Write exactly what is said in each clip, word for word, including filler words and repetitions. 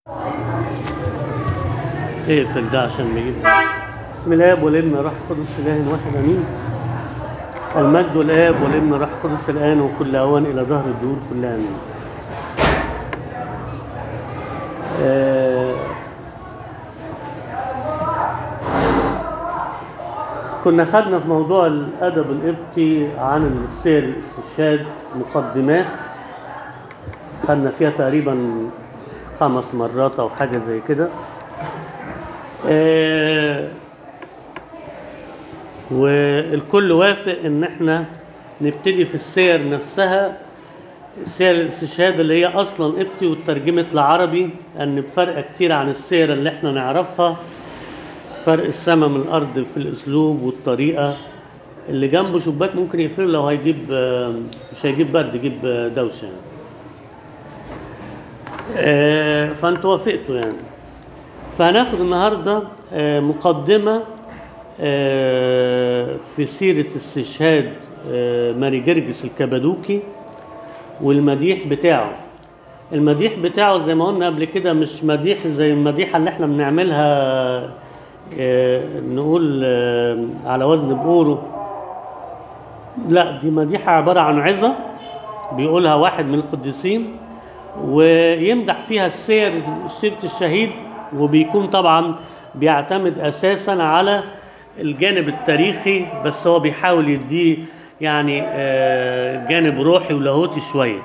اقفل ده عشان نجيب. بسم الله والابن راح قدس اله واحد امين. المجد والاب والابن راح قدس الان وكل اوان الى ظهر الدور كلها امين. آه كنا خدنا في موضوع الادب القبطي عن السير الاستشهاد مقدمات، خدنا فيها تقريبا خمس مرات او حاجه زي كده. آه والكل وافق ان احنا نبتدي في السير نفسها، سير الاستشهاد اللي هي اصلا قبطي واترجمت لعربي، ان بفرق كتير عن السير اللي احنا نعرفها، فرق السما من الارض في الاسلوب والطريقه. اللي جنبه شباك ممكن يقفله لو هيجيب، مش هيجيب برد، يجيب دوشه. آه فانتوا وافقتوا يعني. فهناخد النهارده آه مقدمه آه في سيره استشهاد آه ماري جرجس الكبادوكي والمديح بتاعه. المديح بتاعه زي ما قلنا قبل كده مش مديح زي المديحه اللي احنا بنعملها آه نقول آه على وزن بقوله، لا، دي مديحه عباره عن عظه بيقولها واحد من القديسين ويمدح فيها السير سيره الشهيد، وبيكون طبعا بيعتمد اساسا على الجانب التاريخي، بس هو بيحاول يديه يعني آه جانب روحي ولاهوتي شويه.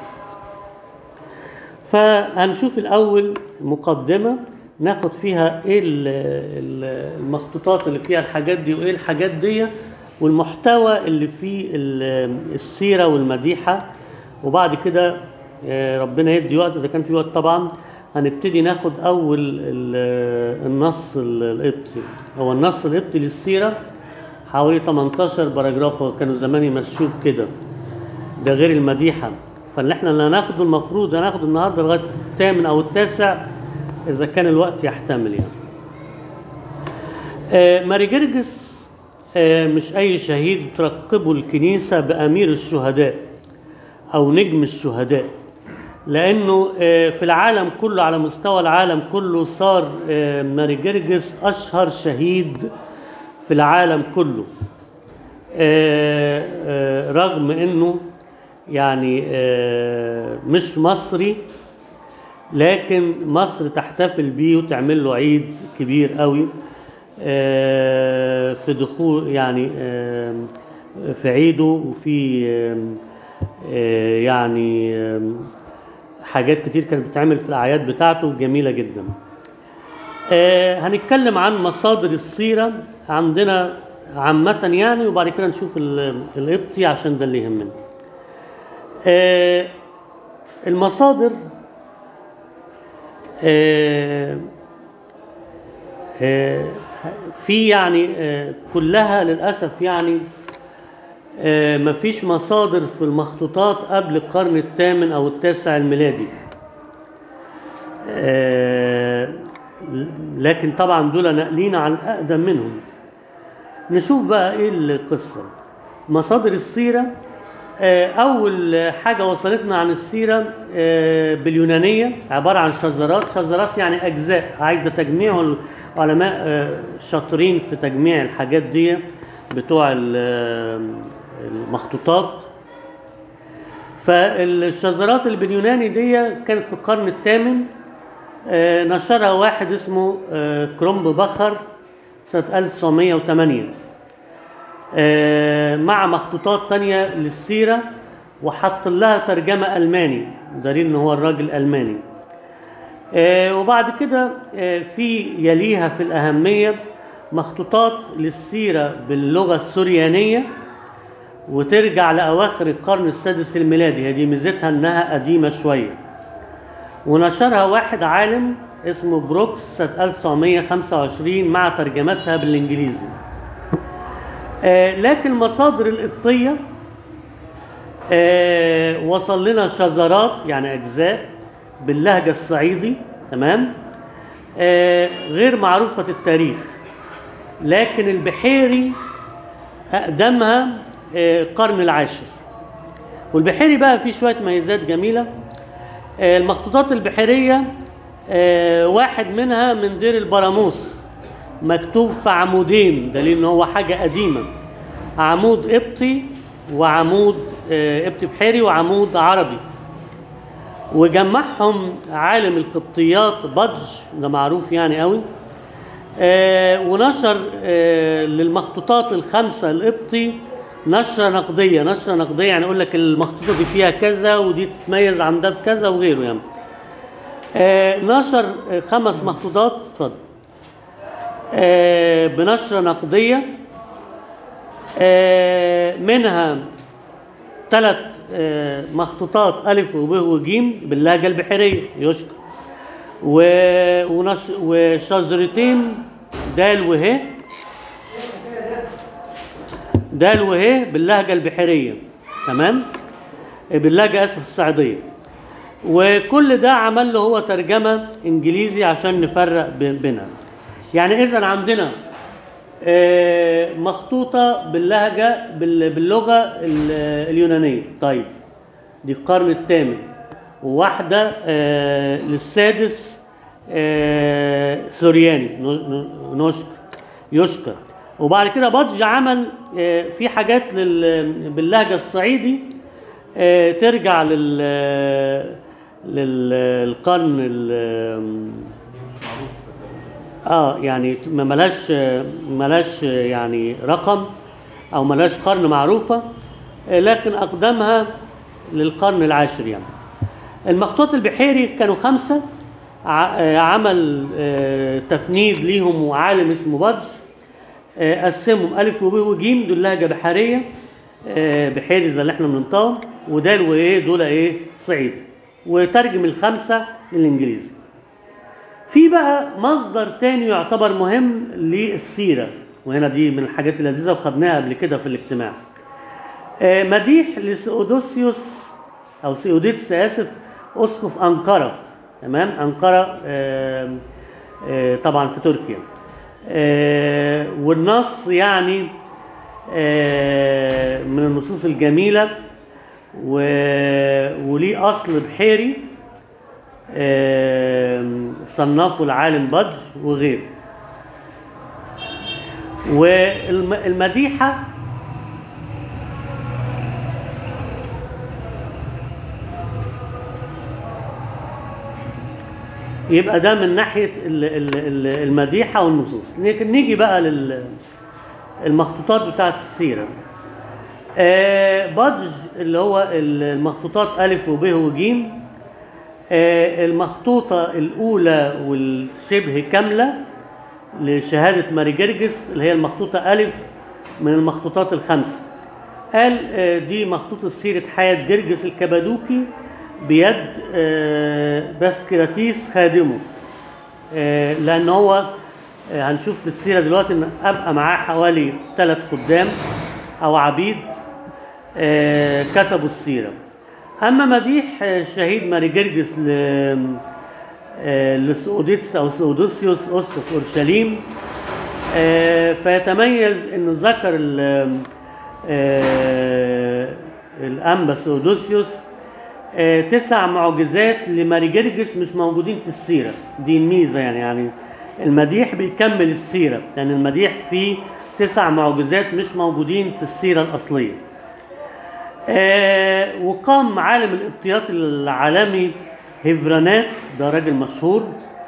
فهنشوف الاول مقدمه ناخد فيها ايه المخطوطات اللي فيها الحاجات دي وايه الحاجات دي والمحتوى اللي فيه السيره والمديحه. وبعد كده ربنا يدي وقت اذا كان في وقت طبعا هنبتدي ناخد اول النص القبطي. هو النص القبطي للسيره حوالي تمنتاشر باراجراف، كانوا زمان يمشوه كده، ده غير المديحه. فاللي احنا اللي هناخده المفروض هناخده النهارده لغايه الثامن او التاسع اذا كان الوقت يحتمل يعني. آه ماري جرجس آه مش اي شهيد ترقبه الكنيسه بامير الشهداء او نجم الشهداء، لانه آه في العالم كله، على مستوى العالم كله، صار آه ماري جرجس اشهر شهيد في العالم كله. آه آه رغم انه يعني آه مش مصري، لكن مصر تحتفل بيه وتعمل له عيد كبير قوي آه في دخول يعني آه في عيده، وفي آه يعني آه حاجات كتير كانت بتعمل في الأعياد بتاعته جميلة جدا. آه هنتكلم عن مصادر السيرة عندنا عامة يعني، وبعد كده نشوف القبطي عشان ده اللي يهمنا. آه المصادر آه آه في يعني آه كلها للأسف يعني آه مفيش مصادر في المخطوطات قبل القرن الثامن أو التاسع الميلادي. آه لكن طبعا دول ناقلين عن أقدم منهم. نشوف بقى إيه القصة. مصادر السيرة، أول حاجة وصلتنا عن السيرة باليونانية عبارة عن شذرات. شذرات يعني أجزاء عايزة تجميع، العلماء شاطرين في تجميع الحاجات دي بتوع المخطوطات. فالشذرات اللي باليوناني دي كانت في القرن الثامن، نشرها واحد اسمه كرومب بخر سنة ألف وتسعمية وثمانية مع مخطوطات تانية للسيرة، وحط لها ترجمة ألماني، دليل إن هو الراجل ألماني. وبعد كده في يليها في الأهمية مخطوطات للسيرة باللغة السريانية، وترجع لأواخر القرن السادس الميلادي. هذه ميزتها إنها قديمة شوية، ونشرها واحد عالم اسمه بروكس سنة ألف وتسعمية وخمسة وعشرين مع ترجمتها بالإنجليزي. آه لكن المصادر القبطية آه وصل لنا شذرات يعني أجزاء باللهجة الصعيدي، تمام، آه غير معروفة التاريخ. لكن البحيري أقدمها آه القرن العاشر، والبحيري بقى فيه شوية ميزات جميلة. آه المخطوطات البحيرية آه واحد منها من دير البراموس، مكتوب في عمودين، دليل ان هو حاجة قديمة، عمود قبطي وعمود آه قبطي بحيري وعمود عربي. وجمعهم عالم القبطيات بادج، ده معروف يعني قوي، آه ونشر آه للمخطوطات الخمسة القبطي نشرة نقدية. نشرة نقدية يعني يقول لك المخطوطة دي فيها كذا ودي تتميز عن ده بكذا وغيره يعني. آه نشر خمس مخطوطات اتفضل آه بنشرة نقدية، آه منها ثلاث آه مخطوطات ألف وب وجيم باللهجة البحرية يشكر، ونش... وشجرتين دال وه دال وه باللهجة البحرية، تمام، باللهجة اسف الصعيدية. وكل ده عمل له هو ترجمة انجليزي عشان نفرق بينها. يعني اذا عندنا مخطوطة باللهجة باللغة اليونانية، طيب دي القرن الثامن، وواحدة للسادس سورياني نشكر يشكر. وبعد كده بادج عمل في حاجات باللهجة الصعيدي ترجع لل للقرن اه يعني ما ملاش ملاش يعني رقم او ملاش قرن معروفة، لكن اقدمها للقرن العاشر يعني. المخطوط البحيري كانوا خمسة، عمل تفنيد ليهم وعالم اسمه بادج قسمهم ألف وب وجيم دول لهجة بحرية بحيري زي اللي احنا بننطقهم، ودال وايه دول ايه صعيدي، وترجم الخمسة للإنجليزي. في بقى مصدر تاني يعتبر مهم للسيرة، وهنا دي من الحاجات اللذيذة وخدناها قبل كده في الاجتماع، مديح لسيودوسيوس أو سيوديتس آسف أسقف أنقرة، تمام، أنقرة آآ آآ طبعا في تركيا، والنص يعني من النصوص الجميلة وليه أصل بحيري صنفه العالم بادج وغيره. والمديحة يبقى ده من ناحية المديحة والنصوص. لكن نيجي بقى للمخطوطات بتاعت السيرة. بادج اللي هو المخطوطات ألف وب وجيم، المخطوطة الأولى والشبه كاملة لشهادة ماري جرجس اللي هي المخطوطة ألف من المخطوطات الخمسة، قال دي مخطوطة سيرة حياة جرجس الكبادوكي بيد باسكراتيس خادمه، لأن هو هنشوف في السيرة دلوقتي إن أبقى معاه حوالي ثلاث خدام أو عبيد كتبوا السيرة. أما مديح شهيد ماري جرجس لسؤديتس أو سؤدوسيوس أسقف أورشليم، فيتميز إنه ذكر الأنبا سؤدوسيوس تسع معجزات لماري جرجس مش موجودين في السيرة. دي الميزة يعني يعني المديح بيكمل السيرة، لأن يعني المديح فيه تسع معجزات مش موجودين في السيرة الأصلية. آه وقام عالم القبطيات العالمي هيفرانات، ده راجل مشهور،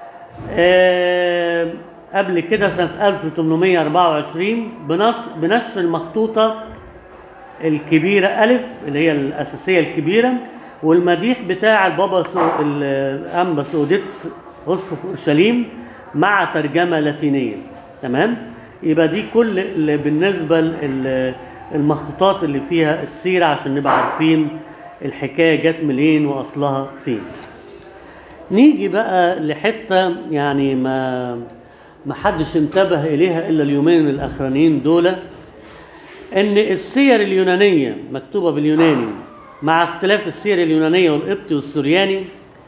آه قبل كده سنة ألف وثمانمائة وأربعة وعشرين بنشر المخطوطة الكبيرة ألف اللي هي الأساسية الكبيرة، والمديح بتاع البابا سو الأنبا سؤديتس أسقف أورشليم مع ترجمة لاتينية، تمام. يبقى دي كل اللي بالنسبة للمخطوطات اللي فيها السيرة عشان نبقى عارفين الحكاية جت منين وأصلها فين. نيجي بقى لحتة يعني ما ما حدش انتبه إليها إلا اليومين الأخرانيين دول، إن السير اليونانية مكتوبة باليوناني مع اختلاف السير اليونانية والقبطي والسورياني،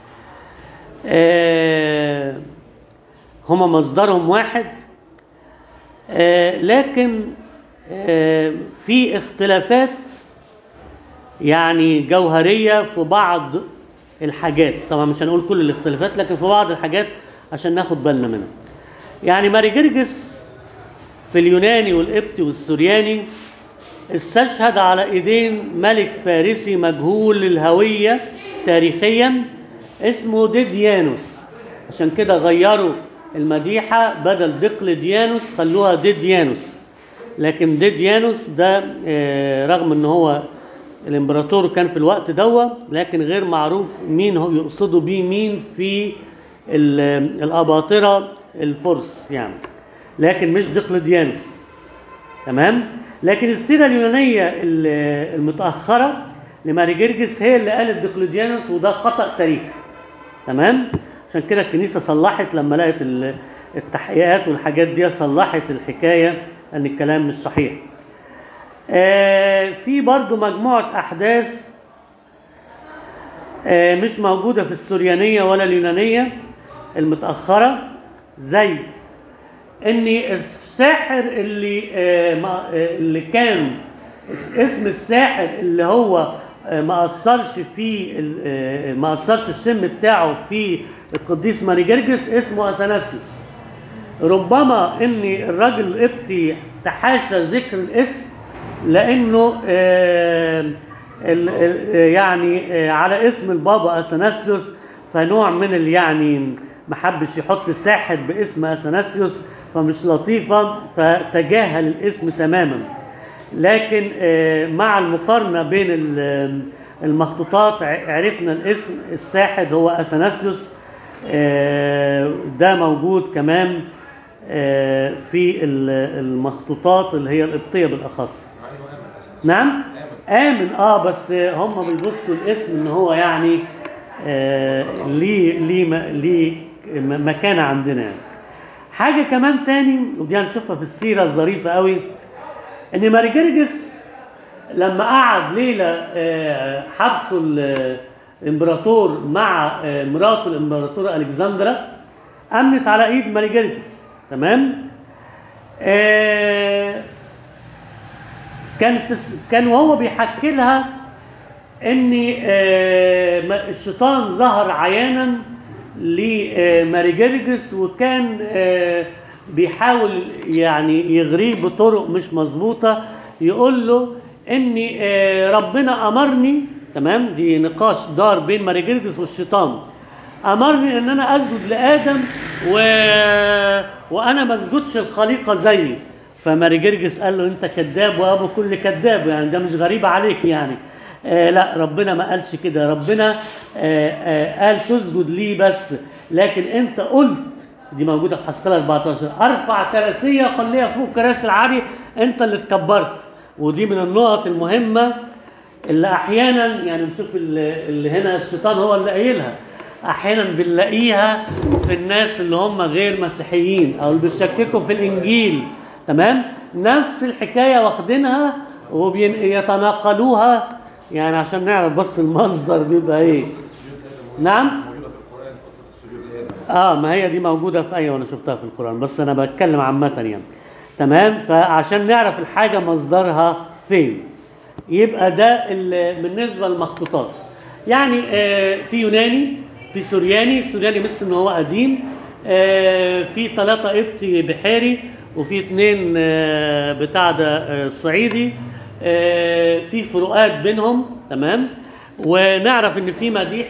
آه هما مصدرهم واحد، آه لكن آه في اختلافات يعني جوهرية في بعض الحاجات. طبعا مش هنقول كل الاختلافات، لكن في بعض الحاجات عشان ناخد بالنا منها. يعني ماري جرجس في اليوناني والقبطي والسورياني استشهد على ايدين ملك فارسي مجهول الهوية تاريخيا اسمه ديديانوس. عشان كده غيروا المديحة بدل دقلديانوس خلوها ديديانوس. لكن ديديانوس ده رغم ان هو الامبراطور كان في الوقت دوا، لكن غير معروف مين هو يقصدوا بيه مين في الاباطرة الفرس يعني، لكن مش دقلديانوس. تمام. لكن السيرة اليونانية المتأخرة لماري جرجس هي اللي قالت دقلديانوس، وده خطأ تاريخي. تمام. عشان كده الكنيسة صلحت لما لقت التحقيقات والحاجات دي، صلحت الحكاية ان الكلام مش صحيح. آه في برضو مجموعة احداث آه مش موجودة في السوريانية ولا اليونانية المتأخرة، زي ان الساحر اللي آه اللي كان اسم الساحر اللي هو آه ما اثرش في آه ما اثرش السم بتاعه في القديس ماري جرجس اسمه اثناسيوس. ربما ان الراجل القبطي تحاشى ذكر الاسم لانه آه يعني آه على اسم البابا اثناسيوس، فنوع من يعني ما حبش يحط الساحر باسم اثناسيوس فمش لطيفة، فتجاهل الاسم تماما. لكن آه مع المقارنة بين المخطوطات عرفنا الاسم الساحر هو اثناسيوس. آه ده موجود كمان آه في المخطوطات اللي هي القبطية بالاخص. نعم آمن اه بس هم بيبصوا الاسم ان هو يعني آه ليه ليه ليه مكانة عندنا يعني. حاجة كمان تاني ودي هنشوفها في السيرة الظريفة قوي، ان ماري جرجس لما قعد ليلة آه حبسه الامبراطور مع آه مراته الامبراطورة الكسندرا، امنت على ايد ماري جرجس. تمام. آه كان في كان وهو بيحكي لها ان آه الشيطان ظهر عيانا لماري جرجس، وكان آه بيحاول يعني يغريه بطرق مش مظبوطه، يقول له ان آه ربنا امرني. تمام. دي نقاش دار بين ماري جرجس والشيطان. امرني ان انا اسجد لادم و... وانا ما اسجدش الخليقه زيي. فماري جرجس قال له انت كذاب وابو كل كذاب، يعني ده مش غريب عليك يعني. آه لا ربنا ما قالش كده، ربنا آه آه قال تسجد لي بس، لكن انت قلت، دي موجوده في حسقيال أربعة عشر، ارفع كراسيه خليها فوق كراسي العالي، انت اللي اتكبرت. ودي من النقط المهمه اللي احيانا يعني نشوف اللي هنا الشيطان هو اللي قايلها، احيانا بنلاقيها في الناس اللي هم غير مسيحيين او اللي بيشككوا في الانجيل. تمام. نفس الحكايه واخدينها وبيتناقلوها يعني عشان نعرف بس المصدر بيبقى ايه. نعم. اه ما هي دي موجوده في ايوه انا شفتها في القران، بس انا بتكلم عامه يعني. تمام. فعشان نعرف الحاجه مصدرها فين، يبقى ده بالنسبه للمخطوطات. يعني آه في يوناني، في سورياني. السورياني مثل ان هو قديم. آه في ثلاثه قبطي بحيري، وفي اثنين آه بتاع ده آه صعيدي. آه في فروقات بينهم. تمام. ونعرف ان في مديح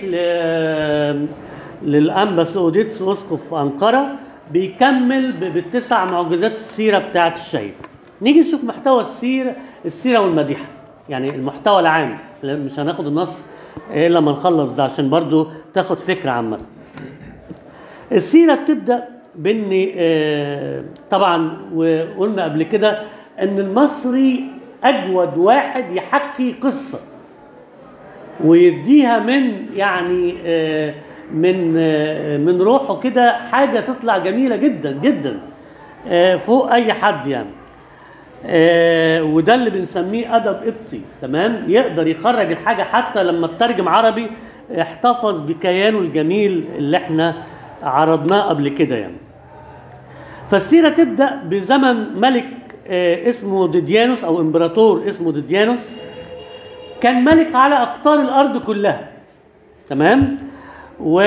للانبا سؤديتس اسقف انقره بيكمل بالتسع معجزات السيره بتاعت الشهيد. نيجي نشوف محتوى السيره السيره والمديحه، يعني المحتوى العام. مش هناخد النص الا لما نخلص ده عشان برضو تاخد فكره عامه. السيره بتبدا بان آه طبعا وقلنا قبل كده ان المصري اجود واحد يحكي قصه ويديها من يعني آه من آه من روحه كده، حاجه تطلع جميله جدا جدا آه فوق اي حد يعني. آه وده اللي بنسميه ادب قبطي. تمام. يقدر يخرج الحاجه حتى لما تترجم عربي احتفظ بكيانه الجميل اللي احنا عرضناه قبل كده يعني. فالسيره تبدا بزمن ملك آه اسمه ديديانوس او امبراطور اسمه ديديانوس، كان ملك على اقطار الارض كلها. تمام. و...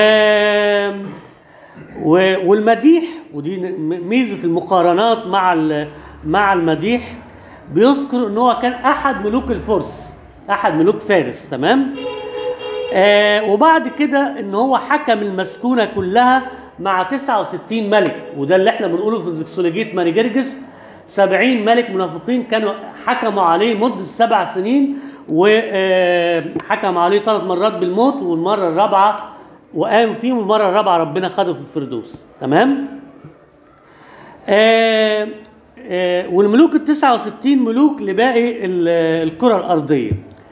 و... والمديح، ودي ميزه المقارنات مع ال... مع المديح، بيذكر ان هو كان احد ملوك الفرس، احد ملوك فارس. تمام. آه وبعد كده ان هو حكم المسكونه كلها مع تسعة وستين ملك، وده اللي احنا بنقوله في زكسولوجيه ماري جرجس. سبعين ملك منافقين كانوا حكموا عليه مده سبع سنين، وحكم عليه ثلاث مرات بالموت، والمره الرابعه وقام فيهم، والمره الرابعه ربنا خده في الفردوس. تمام. آه آه والملوك ال تسعة وستين ملوك لباقي الكره الارضيه.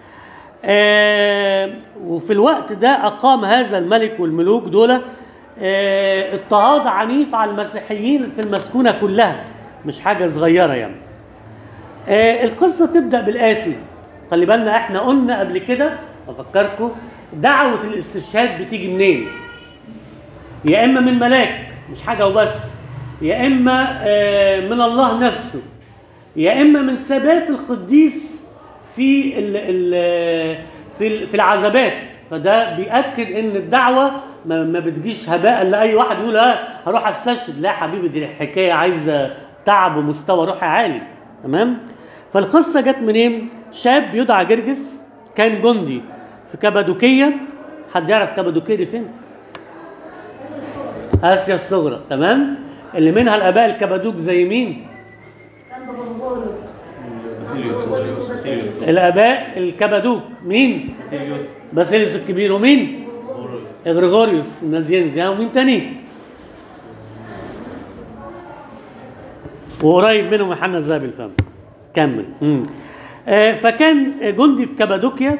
آه وفي الوقت ده اقام هذا الملك والملوك دول آه اضطهاد عنيف على المسيحيين في المسكونه كلها، مش حاجه صغيره يعني. آه القصه تبدا بالاتي. خلي بالنا احنا قلنا قبل كده، افكركم، دعوه الاستشهاد بتيجي منين؟ يا اما من ملاك، مش حاجه وبس، يا اما آه من الله نفسه، يا اما من ثبات القديس في ال ال في في العذابات. فده بيأكد ان الدعوه ما بتجيش هباء لاي واحد يقول اه هروح استشهد. لا حبيبي، دي الحكايه عايزه تعب ومستوى روحي عالي. تمام. فالقصه جت منين؟ شاب يدعى جرجس كان جندي في كابادوكيه. حد يعرف كابادوكيه دي فين؟ اسيا الصغرى. تمام. اللي منها الاباء الكبادوك زي مين؟ الاباء الكبادوك مين؟ باسيليوس الكبير، ومين؟ غريغوريوس النازينزي، ومين تاني؟ وقريب منهم يوحنا الذهبي الفم. كمل. آه فكان جندي في كابادوكيا،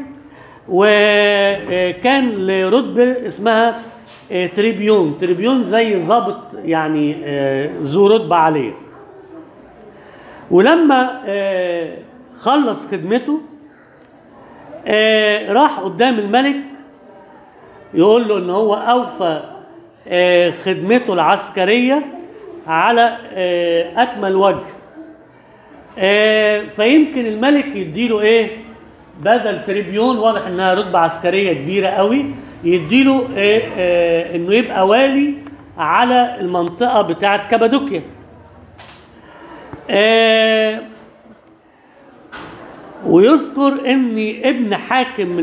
وكان لرتبه اسمها آه تريبيون. تريبيون زي ضابط يعني آه ذو رتبه عاليه. ولما آه خلص خدمته آه راح قدام الملك يقول له ان هو اوفى آه خدمته العسكريه على آه اكمل وجه. آه فيمكن الملك يديله ايه بدل تريبيون، واضح انها رتبه عسكريه كبيره قوي، يديله آه آه انه يبقى والي على المنطقه بتاعه كابادوكيا. آه ويذكر ان ابن حاكم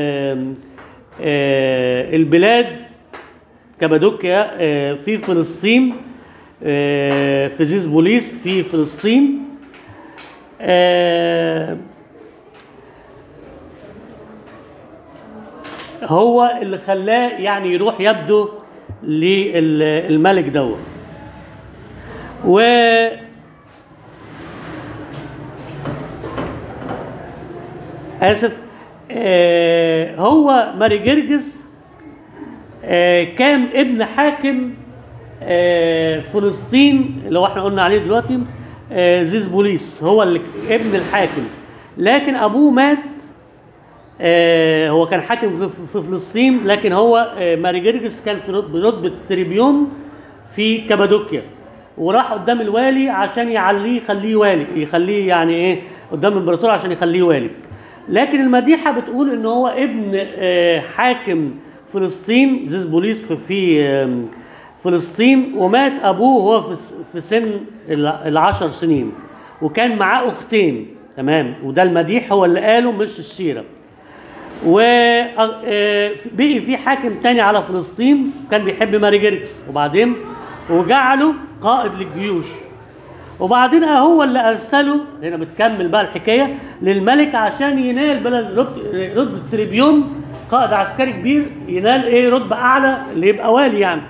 آه البلاد كابادوكيا آه في فلسطين، آه في زيزبوليس في فلسطين، آه هو اللي خلاه يعني يروح يبدو للملك دوت. و اسف آه هو ماري جرجس آه كان ابن حاكم آه فلسطين اللي هو احنا قلنا عليه دلوقتي آه زيزبوليس، هو اللي ابن الحاكم، لكن ابوه مات. آه هو كان حاكم في فلسطين، لكن هو آه ماري جرجس كان في رتبه تريبيون في كابادوكيا، وراح قدام الوالي عشان يعليه يخليه والي، يخليه يعني ايه قدام الامبراطور عشان يخليه والي. لكن المديحه بتقول ان هو ابن آه حاكم فلسطين زيزبوليس في آه فلسطين، ومات ابوه وهو في سن العشر سنين، وكان معاه اختين. تمام. وده المديح هو اللي قاله مش السيره. وبقي في حاكم تاني على فلسطين كان بيحب ماري جرجس، وبعدين وجعله قائد للجيوش، وبعدين هو اللي ارسله، هنا بتكمل بقى الحكايه، للملك عشان ينال بلد رتبه تريبيون، قائد عسكري كبير، ينال ايه رتبه اعلى اللي يبقى والي يعني،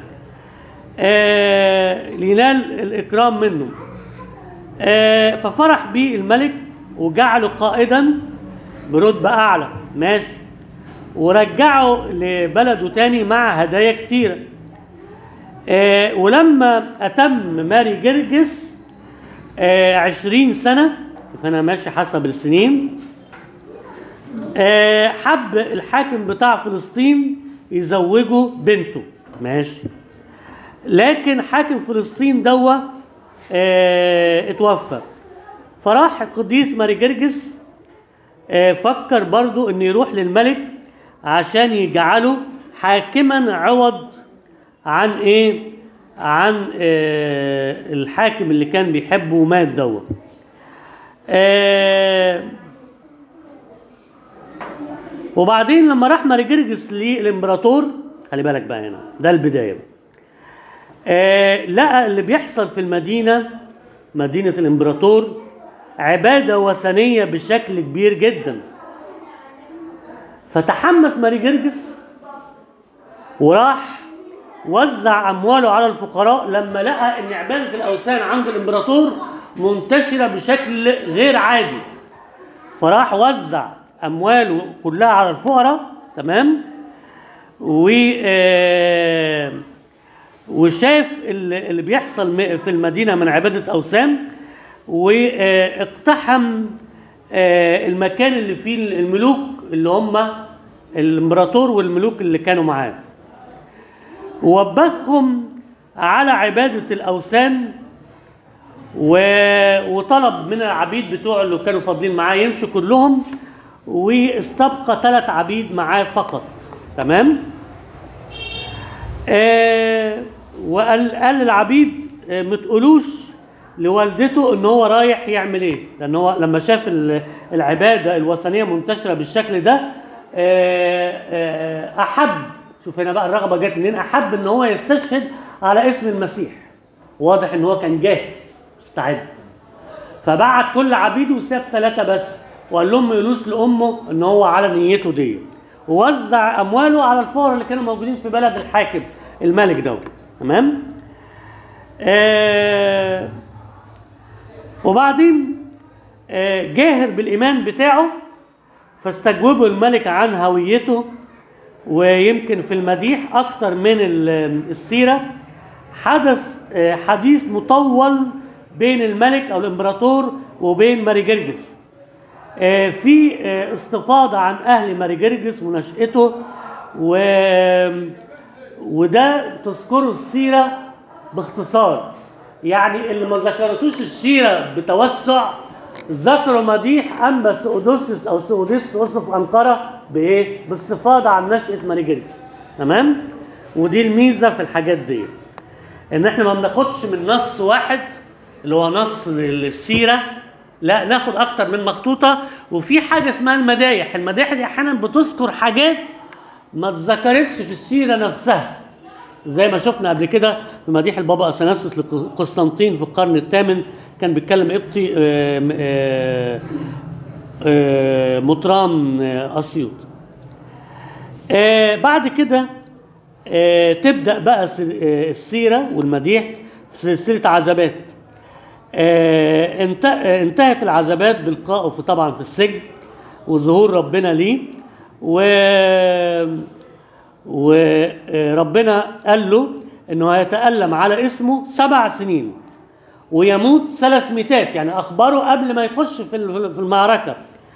آه ينال الاكرام منه. آه ففرح بيه الملك وجعله قائدا برتبه اعلى. ماشي. ورجعه لبلده تاني مع هدايا كتيره. آه ولما اتم ماري جرجس آه عشرين سنه، فانا ماشي حسب السنين، آه حب الحاكم بتاع فلسطين يزوجه بنته. ماشي. لكن حاكم فلسطين دوا اه اتوفى، فراح القديس ماري جرجس اه فكر برضو انه يروح للملك عشان يجعله حاكما عوض عن ايه؟ عن آه الحاكم اللي كان بيحبه ومات دوت. آه وبعدين لما راح ماريجرجس للامبراطور، خلي بالك بقى هنا ده البدايه بقى. آه لقى اللي بيحصل في المدينه، مدينه الامبراطور، عباده وثنيه بشكل كبير جدا. فتحمس ماريجرجس وراح وزع امواله على الفقراء لما لقى ان عباده الاوثان عند الامبراطور منتشره بشكل غير عادي. فراح وزع امواله كلها على الفقراء، تمام؟ و آه وشاف اللي بيحصل في المدينه من عباده اوثان، واقتحم آه المكان اللي فيه الملوك اللي هم الامبراطور والملوك اللي كانوا معاه، ووبخهم على عبادة الأوثان، وطلب من العبيد بتوعه اللي كانوا فاضلين معاه يمشوا كلهم، واستبقى ثلاث عبيد معاه فقط، تمام؟ آه وقال قال للعبيد آه ما تقولوش لوالدته ان هو رايح يعمل ايه، لان هو لما شاف العباده الوثنيه منتشره بالشكل ده آه آه احب، شوف هنا بقى الرغبه جت منين، احب ان هو يستشهد على اسم المسيح. واضح ان هو كان جاهز مستعد، فبعت كل عبيده وساب ثلاثه بس، وقال لهم ما يقولوش لامه ان هو على نيته دي، ووزع امواله على الفقراء اللي كانوا موجودين في بلد الحاكم الملك ده، تمام؟ آه وبعدين آه جاهر بالايمان بتاعه، فاستجوبه الملك عن هويته. ويمكن في المديح اكتر من السيره حدث آه حديث مطول بين الملك او الامبراطور وبين ماريجرجس، آه في آه استفاضه عن اهل ماريجرجس ونشأته، و وده تذكره السيره باختصار. يعني اللي ما ذكرتوش السيره بتوسع ذكروا مديح انبا سؤدوسس او سؤديس وصف انقره بايه؟ باستفاضه عن نشأة ماريجرجس، تمام؟ ودي الميزه في الحاجات دي، ان احنا ما بناخدش من نص واحد اللي هو نص السيره، لا ناخد اكتر من مخطوطه. وفي حاجه اسمها المدايح، المدايح دي احيانا بتذكر حاجات ما اتذكرتش في السيره نفسها، زي ما شفنا قبل كده في مديح البابا اثناسيوس لقسطنطين في القرن الثامن، كان بيتكلم قبطي مطران اسيوط. بعد كده تبدا بقى السيره والمديح في سلسله عزبات. انتهت العزبات بلقائه في طبعا في السجن وظهور ربنا ليه، و وربنا قال له انه هيتألم على اسمه سبع سنين ويموت ثلاث ميتات، يعني اخبره قبل ما يخش في المعركه.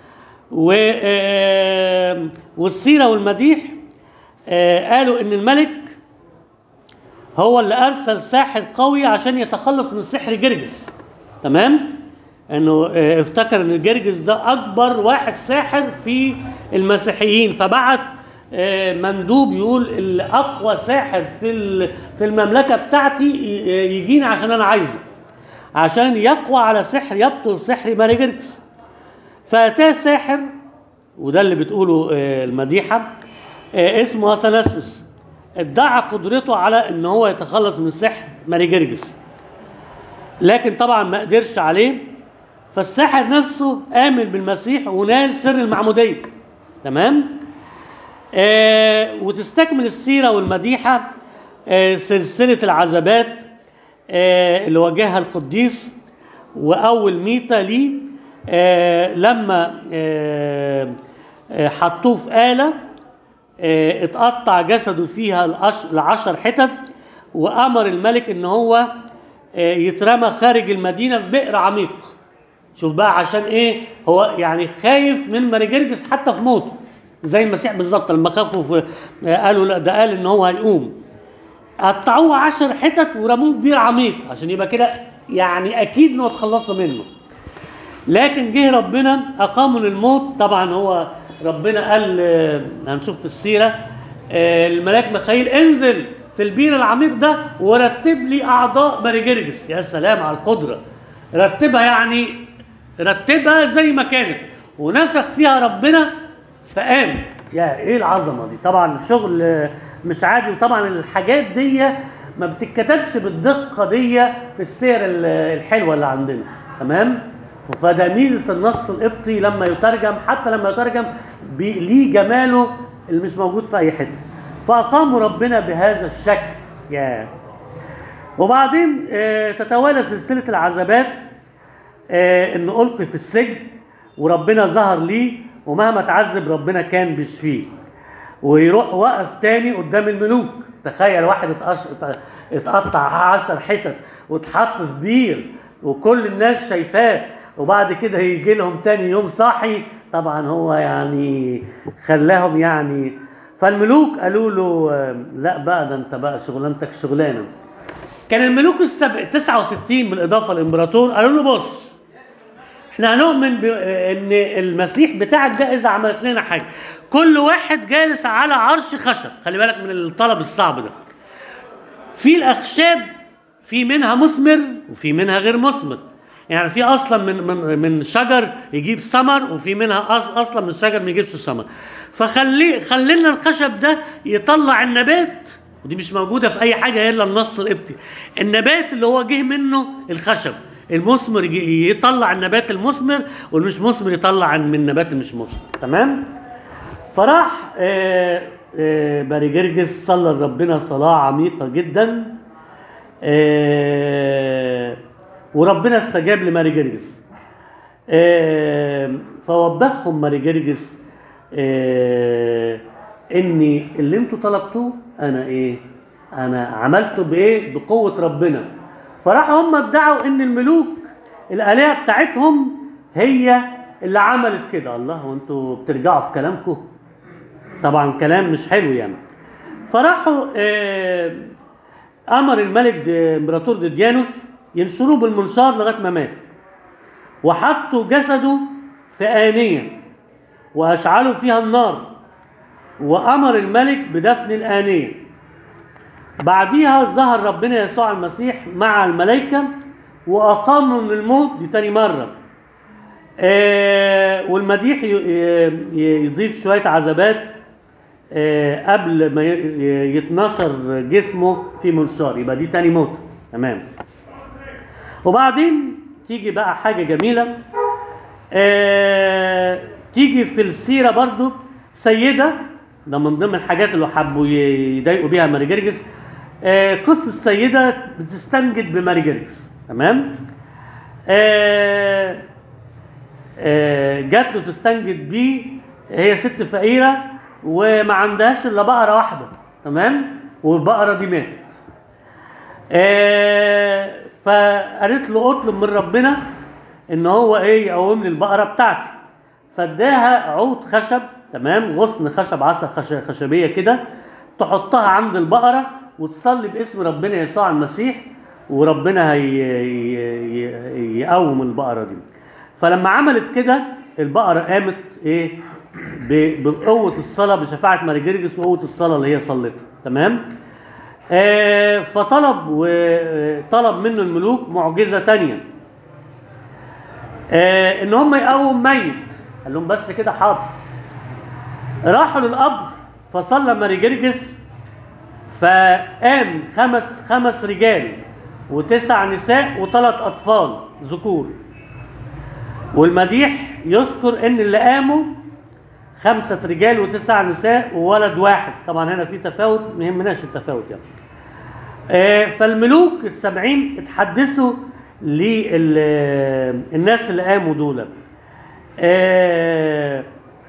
والسيره والمديح قالوا ان الملك هو اللي ارسل ساحر قوي عشان يتخلص من سحر جرجس، تمام؟ انه افتكر ان جرجس ده اكبر واحد ساحر في المسيحيين، فبعت مندوب يقول الاقوى ساحر في في المملكه بتاعتي يجيني عشان انا عايزه، عشان يقوى على سحر يبطل سحر ماريجرجس. فاتاه ساحر، وده اللي بتقوله المديحه، اسمه اثناسيوس، ادعى قدرته على ان هو يتخلص من سحر ماريجرجس، لكن طبعا ما قدرش عليه. فالساحر نفسه آمن بالمسيح ونال سر المعموديه، تمام؟ آه وتستكمل السيره والمديحه آه سلسله العزبات آه اللي واجهها القديس. واول ميته ليه آه لما آه آه حطوه في آلة آه اتقطع جسده فيها العشر حتت، وامر الملك ان هو آه يترمى خارج المدينه في بئر عميق. شوف بقى عشان ايه، هو يعني خايف من ماريجرجس حتى في موته، زي المسيح بالظبط لما خافوا قالوا لا ده قال ان هو هيقوم، قطعوه عشر حتت ورموه في بير عميق عشان يبقى كده يعني اكيد انه اتخلصوا منه. لكن جه ربنا اقامه للموت. طبعا هو ربنا قال، هنشوف في السيره، آه الملاك ميخائيل انزل في البير العميق ده ورتب لي اعضاء ماري جرجس. يا سلام على القدره، رتبها يعني رتبها زي ما كانت ونفخ فيها ربنا فقام. يا ايه العظمه دي! طبعا شغل مش عادي، وطبعا الحاجات دي ما بتتكتبش بالدقه دي في السير الحلوه اللي عندنا، تمام؟ فده ميزه النص القبطي لما يترجم، حتى لما يترجم ليه جماله اللي مش موجود في اي حته. فاقاموا ربنا بهذا الشكل. يا وبعدين آه تتوالى سلسله العذابات، آه انه القي في السجن وربنا ظهر ليه، ومهما تعذب ربنا كان بيشفيه. ويروح وقف تاني قدام الملوك. تخيل واحد اتقطع عشر حتت واتحط في بير وكل الناس شايفاه، وبعد كده يجي لهم تاني يوم صاحي. طبعا هو يعني خلاهم يعني، فالملوك قالوا له لا بقى ده انت بقى شغلانتك شغلانه. كان الملوك السبع تسعة وستين بالاضافه للامبراطور قالوا له بص، احنا هنؤمن بان المسيح بتاعك ده اذا عملت لنا حاجه، كل واحد جالس على عرش خشب. خلي بالك من الطلب الصعب ده. في الاخشاب في منها مثمر وفي منها غير مثمر، يعني في اصلا من من من شجر يجيب ثمر، وفي منها اصلا من الشجر ما يجيبش ثمر. فخلي خلي لنا الخشب ده يطلع النبات، ودي مش موجوده في اي حاجه الا النص القبطي. النبات اللي هو جه منه الخشب المثمر يطلع النبات المثمر، والمش مثمر يطلع من النبات المش مثمر، تمام؟ فراح آه آه ماري جرجس صلى لربنا صلاه عميقه جدا، آه وربنا استجاب لماري جرجس. آه فوبخهم ماري جرجس آه اني اللي انتوا طلبتوه انا ايه؟ انا عملته بايه؟ بقوه ربنا. فراحوا هم ادعوا ان الملوك الالهه بتاعتهم هي اللي عملت كده. الله، وانتوا بترجعوا في كلامكم؟ طبعا كلام مش حلو يعني. فراحوا آه امر الملك دي امبراطور ديديانوس ينشروه بالمنشار لغايه ما مات، وحطوا جسده في آنية واشعلوا فيها النار، وامر الملك بدفن الآنية. بعديها ظهر ربنا يسوع المسيح مع الملائكه واقاموا من الموت، دي تاني مره. آه والمديح يضيف شويه عذابات آه قبل ما يتنشر جسمه في منشار، يبقى دي تاني موت، تمام؟ وبعدين تيجي بقى حاجه جميله، آه تيجي في السيره برضو سيده، ده من ضمن الحاجات اللي حبوا يضايقوا بيها ماري جرجس. آه قصه السيده بتستنجد بماري جرجس، تمام؟ آه آه جات له تستنجد بيه، هي ست فقيره وما عندهاش الا بقره واحده، تمام؟ والبقره دي ماتت. آه فقالت له اطلب من ربنا ان هو ايه يقوم لي البقره بتاعتي. فاداها عود خشب، تمام؟ غصن خشب، عصا خشبيه كده، تحطها عند البقره وتصلي باسم ربنا يسوع المسيح، وربنا هي يقوم البقره دي. فلما عملت كده البقره قامت ايه؟ بقوه الصلاه، بشفاعه ماري جرجس وقوه الصلاه اللي هي صلتها، تمام؟ آه فطلب وطلب منه الملوك معجزه ثانيه، آه ان هم يقوم ميت. قال لهم بس كده حاضر. راحوا للقبر فصلى ماري جرجس، فقام خمس خمس رجال وتسع نساء وثلاث اطفال ذكور. والمديح يذكر ان اللي قاموا خمسه رجال وتسع نساء وولد واحد. طبعا هنا في تفاوت، ما يهمناش التفاوت يعني. آه فالملوك السبعين اتحدثوا للناس اللي قاموا دول، آه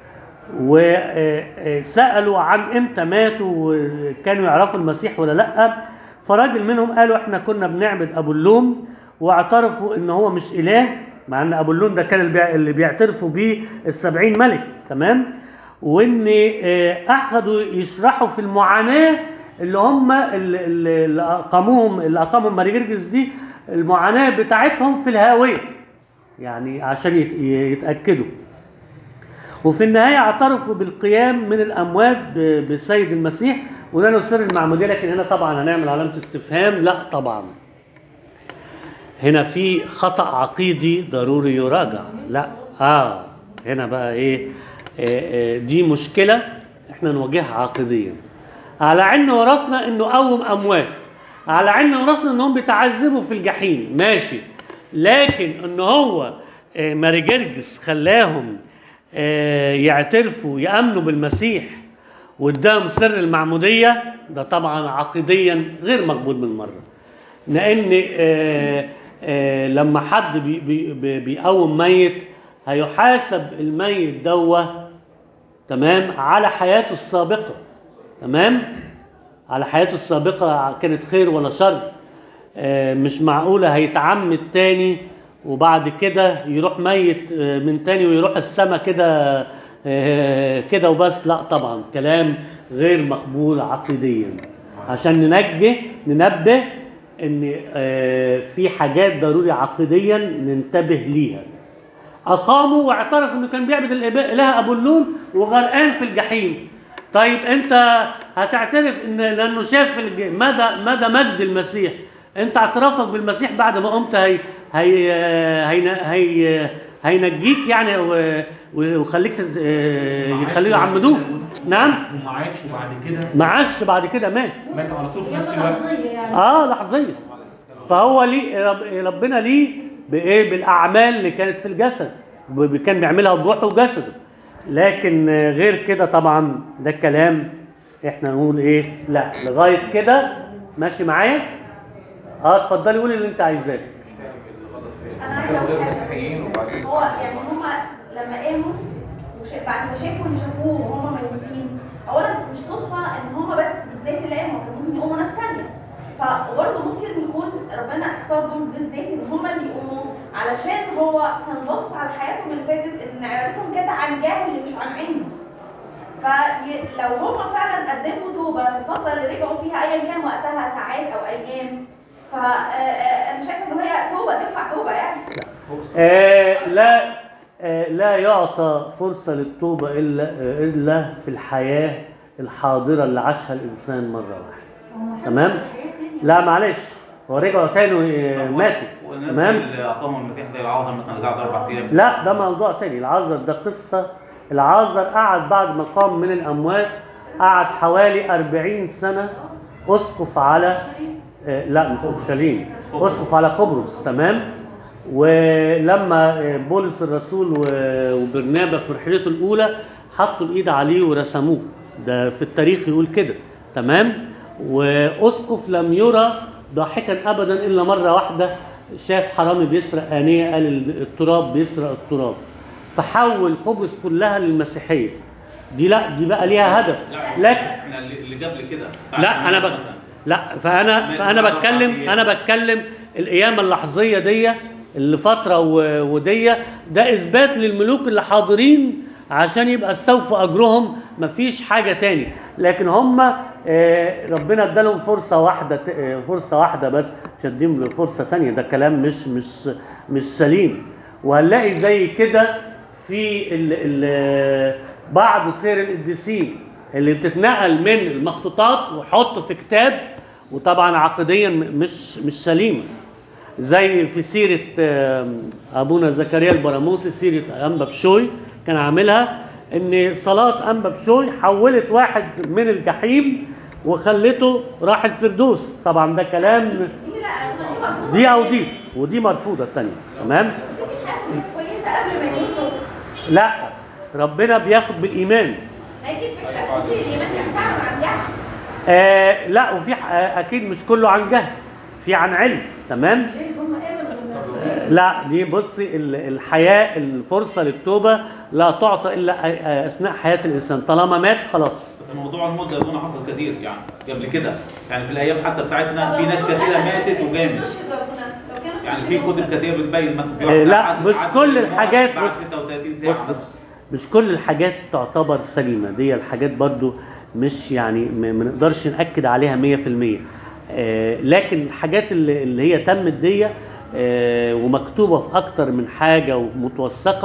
وسألوا عن امتى ماتوا وكانوا يعرفوا المسيح ولا لا. فراجل منهم قالوا احنا كنا بنعبد ابولون، واعترفوا ان هو مش اله، مع ان ابولون ده كان اللي بيعترفوا بيه السبعين ملك، تمام؟ وان اخذوا يشرحوا في المعاناه اللي هم اللي اقاموهم اللي اقامهم ماري جرجس دي، المعاناه بتاعتهم في الهاويه، يعني عشان يتاكدوا. وفي النهايه اعترفوا بالقيام من الاموات بسيد المسيح ونالوا سر المعموديه. لكن هنا طبعا هنعمل علامه استفهام، لا طبعا هنا في خطأ عقيدي ضروري يراجع. لا اه هنا بقى ايه, إيه, إيه دي مشكله احنا نواجهها عقيديا. على عين وراسنا انه قوم اموات، على عين وراسنا انهم بيتعذبوا في الجحيم، ماشي. لكن ان هو إيه ماري جرجس خلاهم إيه يعترفوا يامنوا بالمسيح واداهم سر المعموديه، ده طبعا عقيديا غير مقبول من مره. لان آه آه لما حد بي بي بيقوم ميت هيحاسب الميت دوه تمام على حياته السابقه، تمام، على حياته السابقه كانت خير ولا شر. آه مش معقوله هيتعمد تاني وبعد كده يروح ميت آه من تاني ويروح السما كده آه كده وبس. لا طبعا كلام غير مقبول عقيديا. عشان ننجه ننبه ان في حاجات ضروري عقيديا ننتبه ليها. اقاموا واعترفوا انه كان بيعبد الاله ابولون وغرقان في الجحيم. طيب انت هتعترف ان لانه شاف مدى مدى مجد المسيح، انت اعترافك بالمسيح بعد ما قمت هي هي هي, هي هينجيك يعني ويخليك يخليه يعمدوه. نعم وما عاش بعد كده، ما عاش بعد كده مات مات على طول في نفس الوقت. اه لحظيه. فهو ليه ربنا ليه بايه بالاعمال اللي كانت في الجسد كان بيعملها بروحه وجسده. لكن غير كده طبعا ده الكلام احنا نقول ايه لا لغايه كده. ماشي معايا؟ اه اتفضلي قولي اللي انت عايزاه. انا عايزه اقول حاجه. هو يعني هم لما قاموا بعد ما شافوا اللي شافوه وهم ميتين، اولا مش صدفه ان هم بس بالذات اللي قاموا، ممكن يقوموا ناس ثانيه. فبرضه ممكن يكون ربنا اختار دول بالذات ان هم اللي يقوموا علشان هو كان باصص على حياتهم اللي فاتت ان عبادتهم كانت عن جهل مش عن عند. فلو هم فعلا قدموا توبه في الفتره اللي رجعوا فيها ايا كان وقتها ساعات او ايام، فانا شايفه ان هي توبه تنفع توبه يعني. آه لا آه لا يعطى فرصه للتوبه الا آه الا في الحياه الحاضره اللي عاشها الانسان مره واحده. تمام؟ لا معلش هو رجعوا تاني ماتوا. تمام؟ اللي اقاموا المسيح زي العازر مثلا قعد اربع ايام. لا ده موضوع تاني. العازر ده قصه. العازر قعد بعد ما قام من الاموات قعد حوالي أربعين سنه اسقف على آه لا مش اورشليم، اسقف على قبرص. تمام؟ ولما بولس الرسول وبرنابا في رحلته الاولى حطوا الايد عليه ورسموه، ده في التاريخ يقول كده. تمام؟ واسقف لم يرى ضاحكا ابدا الا مره واحده، شاف حرامي بيسرق انيه قال التراب بيسرق التراب، فحول قبرص كلها للمسيحيه. دي لا دي بقى ليها هدف. لكن احنا اللي قبل كده لا انا بك... لا فانا فانا بتكلم انا بتكلم القيامه اللحظيه دي اللي فتره وديه، ده اثبات للملوك اللي حاضرين عشان يبقى استوفوا اجرهم، مفيش حاجه تاني. لكن هم ربنا ادالهم فرصه واحده فرصه واحده بس، مش هديهم فرصه تانيه. ده كلام مش مش مش سليم. وهنلاقي زي كده في ال ال بعض سير القديسين اللي بتتنقل من المخطوطات وحط في كتاب، وطبعا عقديا مش مش سليمه. زي في سيره ابونا زكريا البراموسي، سيره انبا بشوي كان عاملها ان صلاه انبا بشوي حولت واحد من الجحيم وخلته راح الفردوس. طبعا ده كلام دي او دي ودي مرفوضه الثانيه. تمام؟ كويسه قبل ما يموتوا. لا ربنا بياخد بالايمان. ما دي الفكره، ممكن الايمان كان فعلا عن جهل. آه لا وفي آه اكيد مش كله عن جهل، في عن علم. تمام؟ آه لا دي بصي الحياه الفرصه للتوبه لا تعطى الا اثناء حياه الانسان، طالما مات خلاص. في موضوع الموت ده هنا حصل كتير يعني قبل كده، يعني في الايام حتى بتاعتنا في ناس كتيره ماتت وجامت. يعني في كتب كتير بتبين مثلا في آه لا مش كل الحاجات بعد ستة وثلاثين ساعه بص مش كل الحاجات تعتبر سليمه. دي الحاجات برضو مش يعني ما نقدرش نأكد عليها مية في المية. آه لكن الحاجات اللي, اللي هي تمت دي آه ومكتوبة في أكتر من حاجة ومتوثقة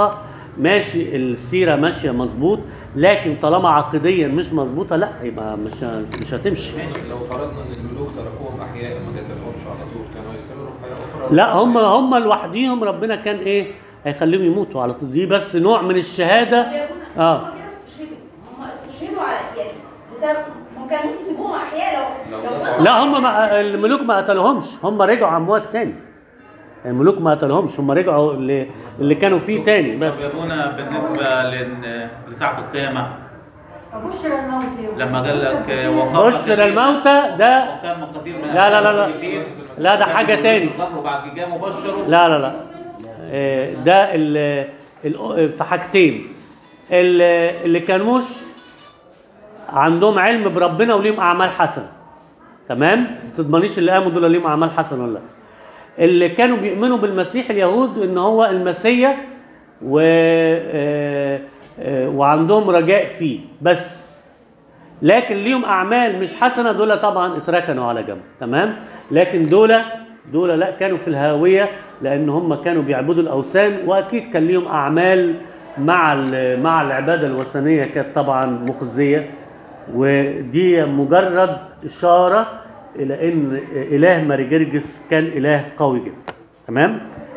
ماشي السيره ماشيه مظبوط، لكن طالما عقديا مش مظبوطه لا يبقى مش مش هتمشي. لو فرضنا ان الملوك تركوهم احياء ما قتلهمش على طول كانوا يستمروا في حياه اخرى؟ لا هم هم لوحديهم ربنا كان ايه هيخليهم يموتوا على طول. دي بس نوع من الشهاده. اه هم كده استشهدوا، هم استشهدوا على يعني بسبب هم كانوا ممكن يسيبوهم احياء لو لو لا هم ما الملوك ما قتلوهمش، هم رجعوا اموات تاني. الملوك ما قتلوهمش، هم رجعوا اللي, اللي كانوا فيه تاني بس. طب يا ابونا بالنسبه لن- لساعه القيامه بشر الموت لما قال لك وقام بشر الموتى ده وكان كثير من لا لا لا لا المسيحيين لا ده حاجه تاني. وبعد كده قاموا بشروا. لا لا لا آه، ده ال ال- في حاجتين. ال- اللي كانوش عندهم علم بربنا وليهم اعمال حسنه، تمام؟ ما تضمنيش اللي قاموا دول ليهم اعمال حسنه ولا لا. اللي كانوا بيؤمنوا بالمسيح اليهود ان هو المسيح و آه، آه، وعندهم رجاء فيه بس، لكن ليهم اعمال مش حسنه دول طبعا اتركنوا على جنب، تمام؟ لكن دول دول لا كانوا في الهاويه لان هم كانوا بيعبدوا الاوثان، واكيد كان ليهم اعمال مع مع العباده الوثنيه كانت طبعا مخزيه، ودي مجرد اشاره الى ان اله ماري جرجس كان اله قوي جدا، تمام؟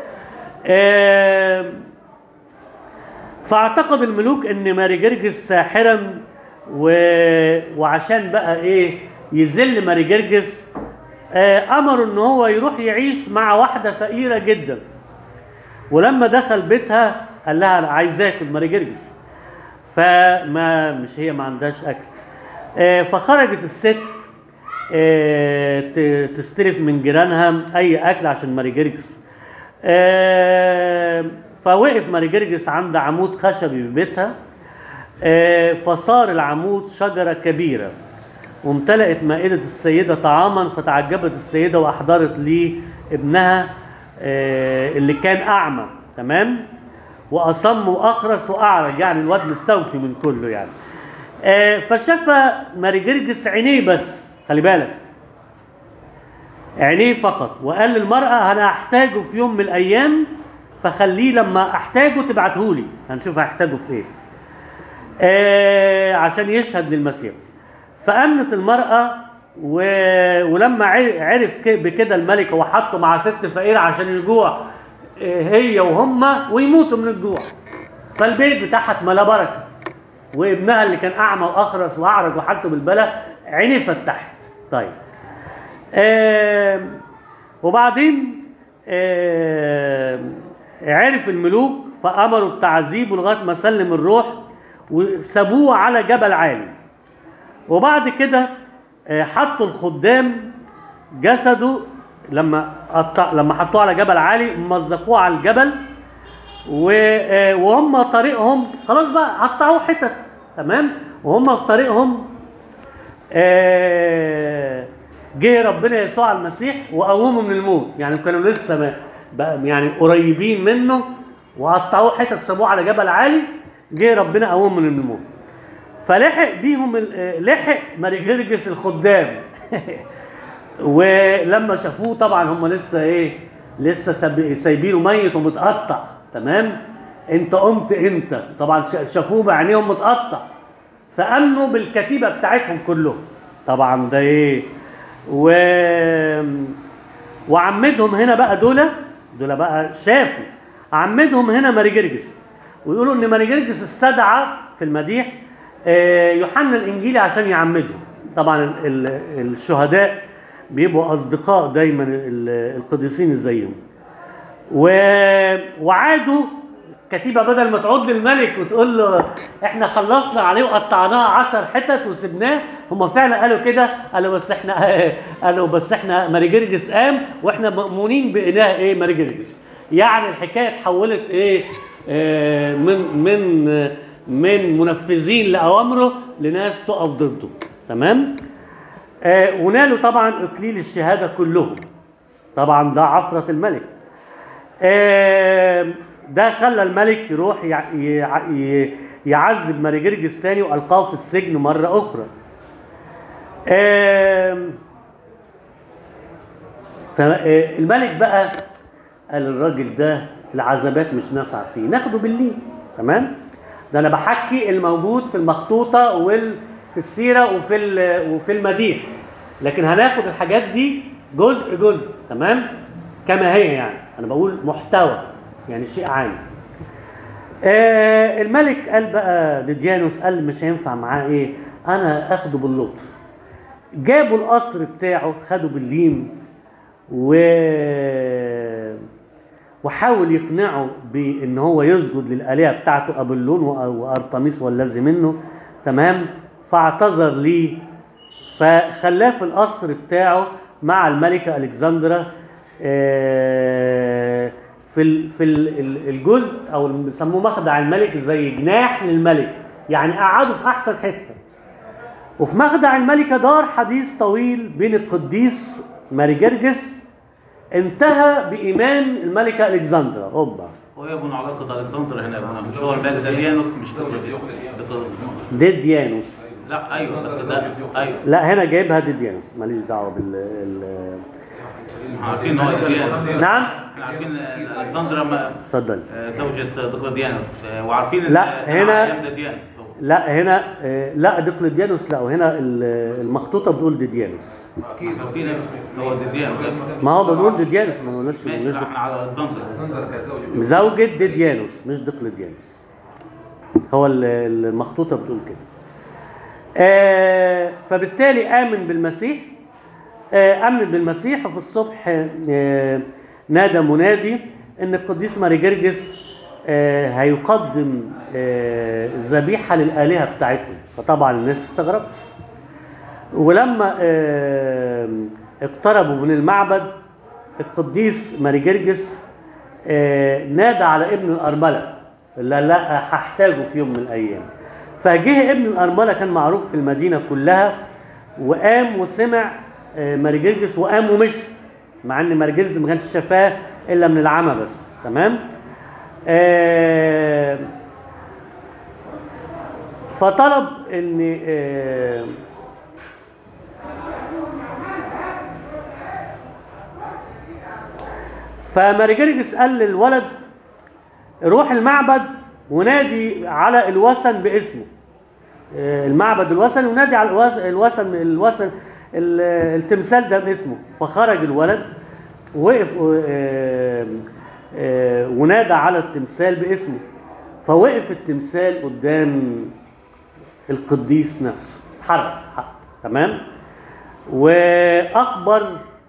آه فاعتقد الملوك ان ماري جرجس ساحرا و... وعشان بقى ايه يذل ماري جرجس آه امروا ان هو يروح يعيش مع واحده فقيره جدا. ولما دخل بيتها قال لها انا عايز اكل ماري جرجس، فما مش هي ما عندهاش اكل. آه فخرجت الست آه ت- تستلف من جيرانها اي اكل عشان ماري جرجس. آه فوقف ماري جرجس عند عمود خشبي في بيتها، آه فصار العمود شجره كبيره وامتلأت مائدة السيدة طعاما، فتعجبت السيدة وأحضرت لي ابنها آه اللي كان أعمى، تمام؟ وأصم وأخرس وأعرج، يعني الواد مستوفي من كله يعني. آه فشاف ماري جرجس عينيه بس، خلي بالك عينيه فقط، وقال للمرأة أنا أحتاجه في يوم من الأيام فخليه لما أحتاجه تبعتهولي، هنشوف هحتاجه في إيه. آه عشان يشهد للمسيح. فأمنت المرأة و... ولما عرف بكده الملك هو حطه مع ست فقيرة عشان الجوع هي وهم ويموتوا من الجوع. فالبيت بتاعها اتملى بركة، وابنها اللي كان أعمى وأخرس وأعرج وحالته بالبلى عينيه فتحت. طيب آه وبعدين آه عرف الملوك فأمروا التعذيب لغاية ما سلم الروح وسابوه على جبل عالي. وبعد كده حطوا الخدام جسده لما قطع لما حطوه على جبل عالي مزقوه على الجبل، وهم طريقهم خلاص بقى قطعوه حتت، تمام؟ وهم في طريقهم جه ربنا يسوع المسيح وقومه من الموت، يعني كانوا لسه بقى يعني قريبين منه وقطعوه حتت سابوه على جبل عالي، جه ربنا قومه من الموت. فلحق بيهم لحق ماري جرجس الخدام ولما شافوه طبعا هم لسه ايه لسه سايبينه ميت ومتقطع، تمام؟ انت قمت انت طبعا شافوه بعينيهم متقطع، فامنوا بالكتيبه بتاعتهم كلهم طبعا ده ايه و... وعمدهم هنا بقى دول دول بقى شافوا عمدهم هنا ماري جرجس، ويقولوا ان ماري جرجس استدعى في المديح يوحنا الانجيلي عشان يعمدهم. طبعا الشهداء بيبقوا اصدقاء دايما القديسين زيهم. وعادوا كتيبه بدل ما تعود للملك وتقول له احنا خلصنا عليه وقطعناه عشر حتت وسبناه، هم فعلا قالوا كده، قالوا بس احنا قالوا بس احنا ماري جرجس قام واحنا مأمونين بإله ايه ماري جرجس. يعني الحكايه اتحولت ايه اه من من من منفذين لأوامره لناس تقف ضده، تمام؟ آه ونالوا طبعا اكليل الشهاده كلهم، طبعا ده عفره الملك. آه ده خلى الملك يروح يعذب ماري جرجس تاني والقاه في السجن مره اخرى. آه فالملك بقى قال الراجل ده العذابات مش نافعه فيه، ناخده بالليل تمام؟ ده انا بحكي الموجود في المخطوطه وفي السيره وفي وفي المديح، لكن هناخد الحاجات دي جزء جزء، تمام؟ كما هي يعني، انا بقول محتوى يعني شيء عام. آه الملك قال بقى ديديانوس، قال مش هينفع معاه ايه، انا اخده باللطف. جابوا القصر بتاعه، خدوا بالليم و وحاول يقنعه بان هو يسجد للالهه بتاعته ابلون وارطميس والذي منه، تمام؟ فاعتذر ليه، فخلاه في القصر بتاعه مع الملكه الكسندرا في في الجزء او اللي بيسموه مخدع الملك، زي جناح للملك، يعني قعده في احسن حته. وفي مخدع الملكه دار حديث طويل بين القديس ماري جرجس انتهى بإيمان الملكة ألكسندرا. أوبا هو يا ابن علاقة ألكسندرا هنا يا ابن، مش هو الملك ديديانوس، مش ديديانوس. لا ايوه بس ده ايوه لا هنا جايبها ديديانوس، ماليش دعوة بال ال... عارفين ان هو ديديانوس. نعم احنا عارفين ألكسندرا اتفضل زوجة ديقلديانوس، وعارفين لا هنا ديديانوس. لا هنا لا ديقلديانوس، لا وهنا المخطوطة بتقول ديديانوس. اكيد هو ديديانوس، ما هو بنقول ديديانوس، ما قلناش ماشي. احنا على ألكسندرا. ألكسندرا كانت زوجة زوجة ديديانوس مش ديقلديانوس، هو المخطوطة بتقول كده. آه فبالتالي آمن بالمسيح، آه آمن بالمسيح. وفي الصبح آه نادى منادي إن القديس ماري جرجس آه هيقدم آه ذبيحة للآلهة بتاعتهم، فطبعا الناس استغربت. ولما آه اقتربوا من المعبد، القديس ماري جرجس آه نادى على ابن الأرملة اللي لا هحتاجه في يوم من الأيام. فجه ابن الأرملة، كان معروف في المدينة كلها، وقام وسمع ماري جرجس وقام ومشي، مع ان ماري جرجس ما كانش شافاه الا من العمى بس، تمام؟ آه فطلب ان آه فماري جرجس قال للولد روح المعبد ونادي على الوثن باسمه، المعبد الوثني، ونادي على الوثن الوثن التمثال ده باسمه. فخرج الولد وقف ونادى على التمثال باسمه، فوقف التمثال قدام القديس نفسه، حرك تمام. واخبر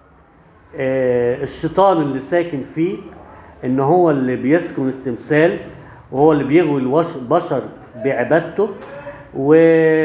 الشيطان اللي ساكن فيه ان هو اللي بيسكن التمثال، وهو اللي بيغوي البشر بعبادته. و...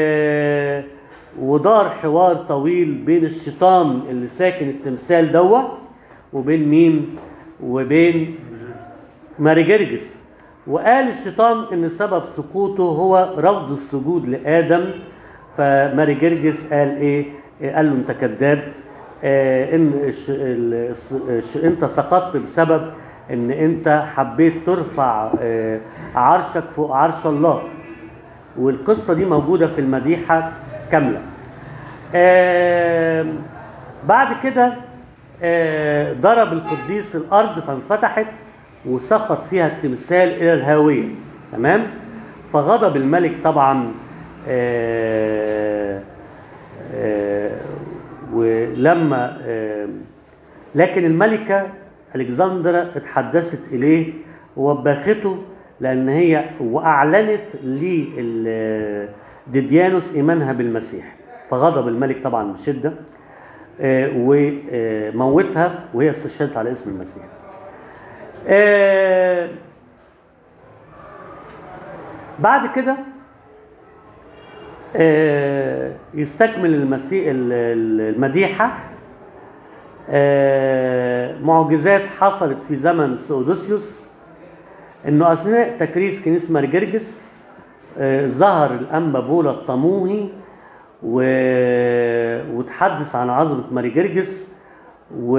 ودار حوار طويل بين الشيطان اللي ساكن التمثال دوت وبين مين؟ وبين ماري جرجس. وقال الشيطان ان سبب سقوطه هو رفض السجود لآدم. فماري جرجس قال ايه؟ قال له انت كذاب، آه ان الش... ال... الش... انت سقطت بسبب ان انت حبيت ترفع آه عرشك فوق عرش الله. والقصة دي موجودة في المديحة كاملة. آه بعد كده آه ضرب القديس الأرض فانفتحت وسقط فيها التمثال إلى الهاوية، تمام؟ فغضب الملك طبعا. آه آه ولما آه لكن الملكة ألكسندرا اتحدثت إليه ووبخته، لأن هي وأعلنت لديديانوس إيمانها بالمسيح. فغضب الملك طبعا بشدة وموتها، وهي استشهدت على اسم المسيح. بعد كده يستكمل المسيح المديحة معجزات حصلت في زمن سودوسيوس، انه اثناء تكريس كنيسة ماري جرجس آه ظهر الانبا بولا الطموهي و... وتحدث عن عظمة ماري جرجس، و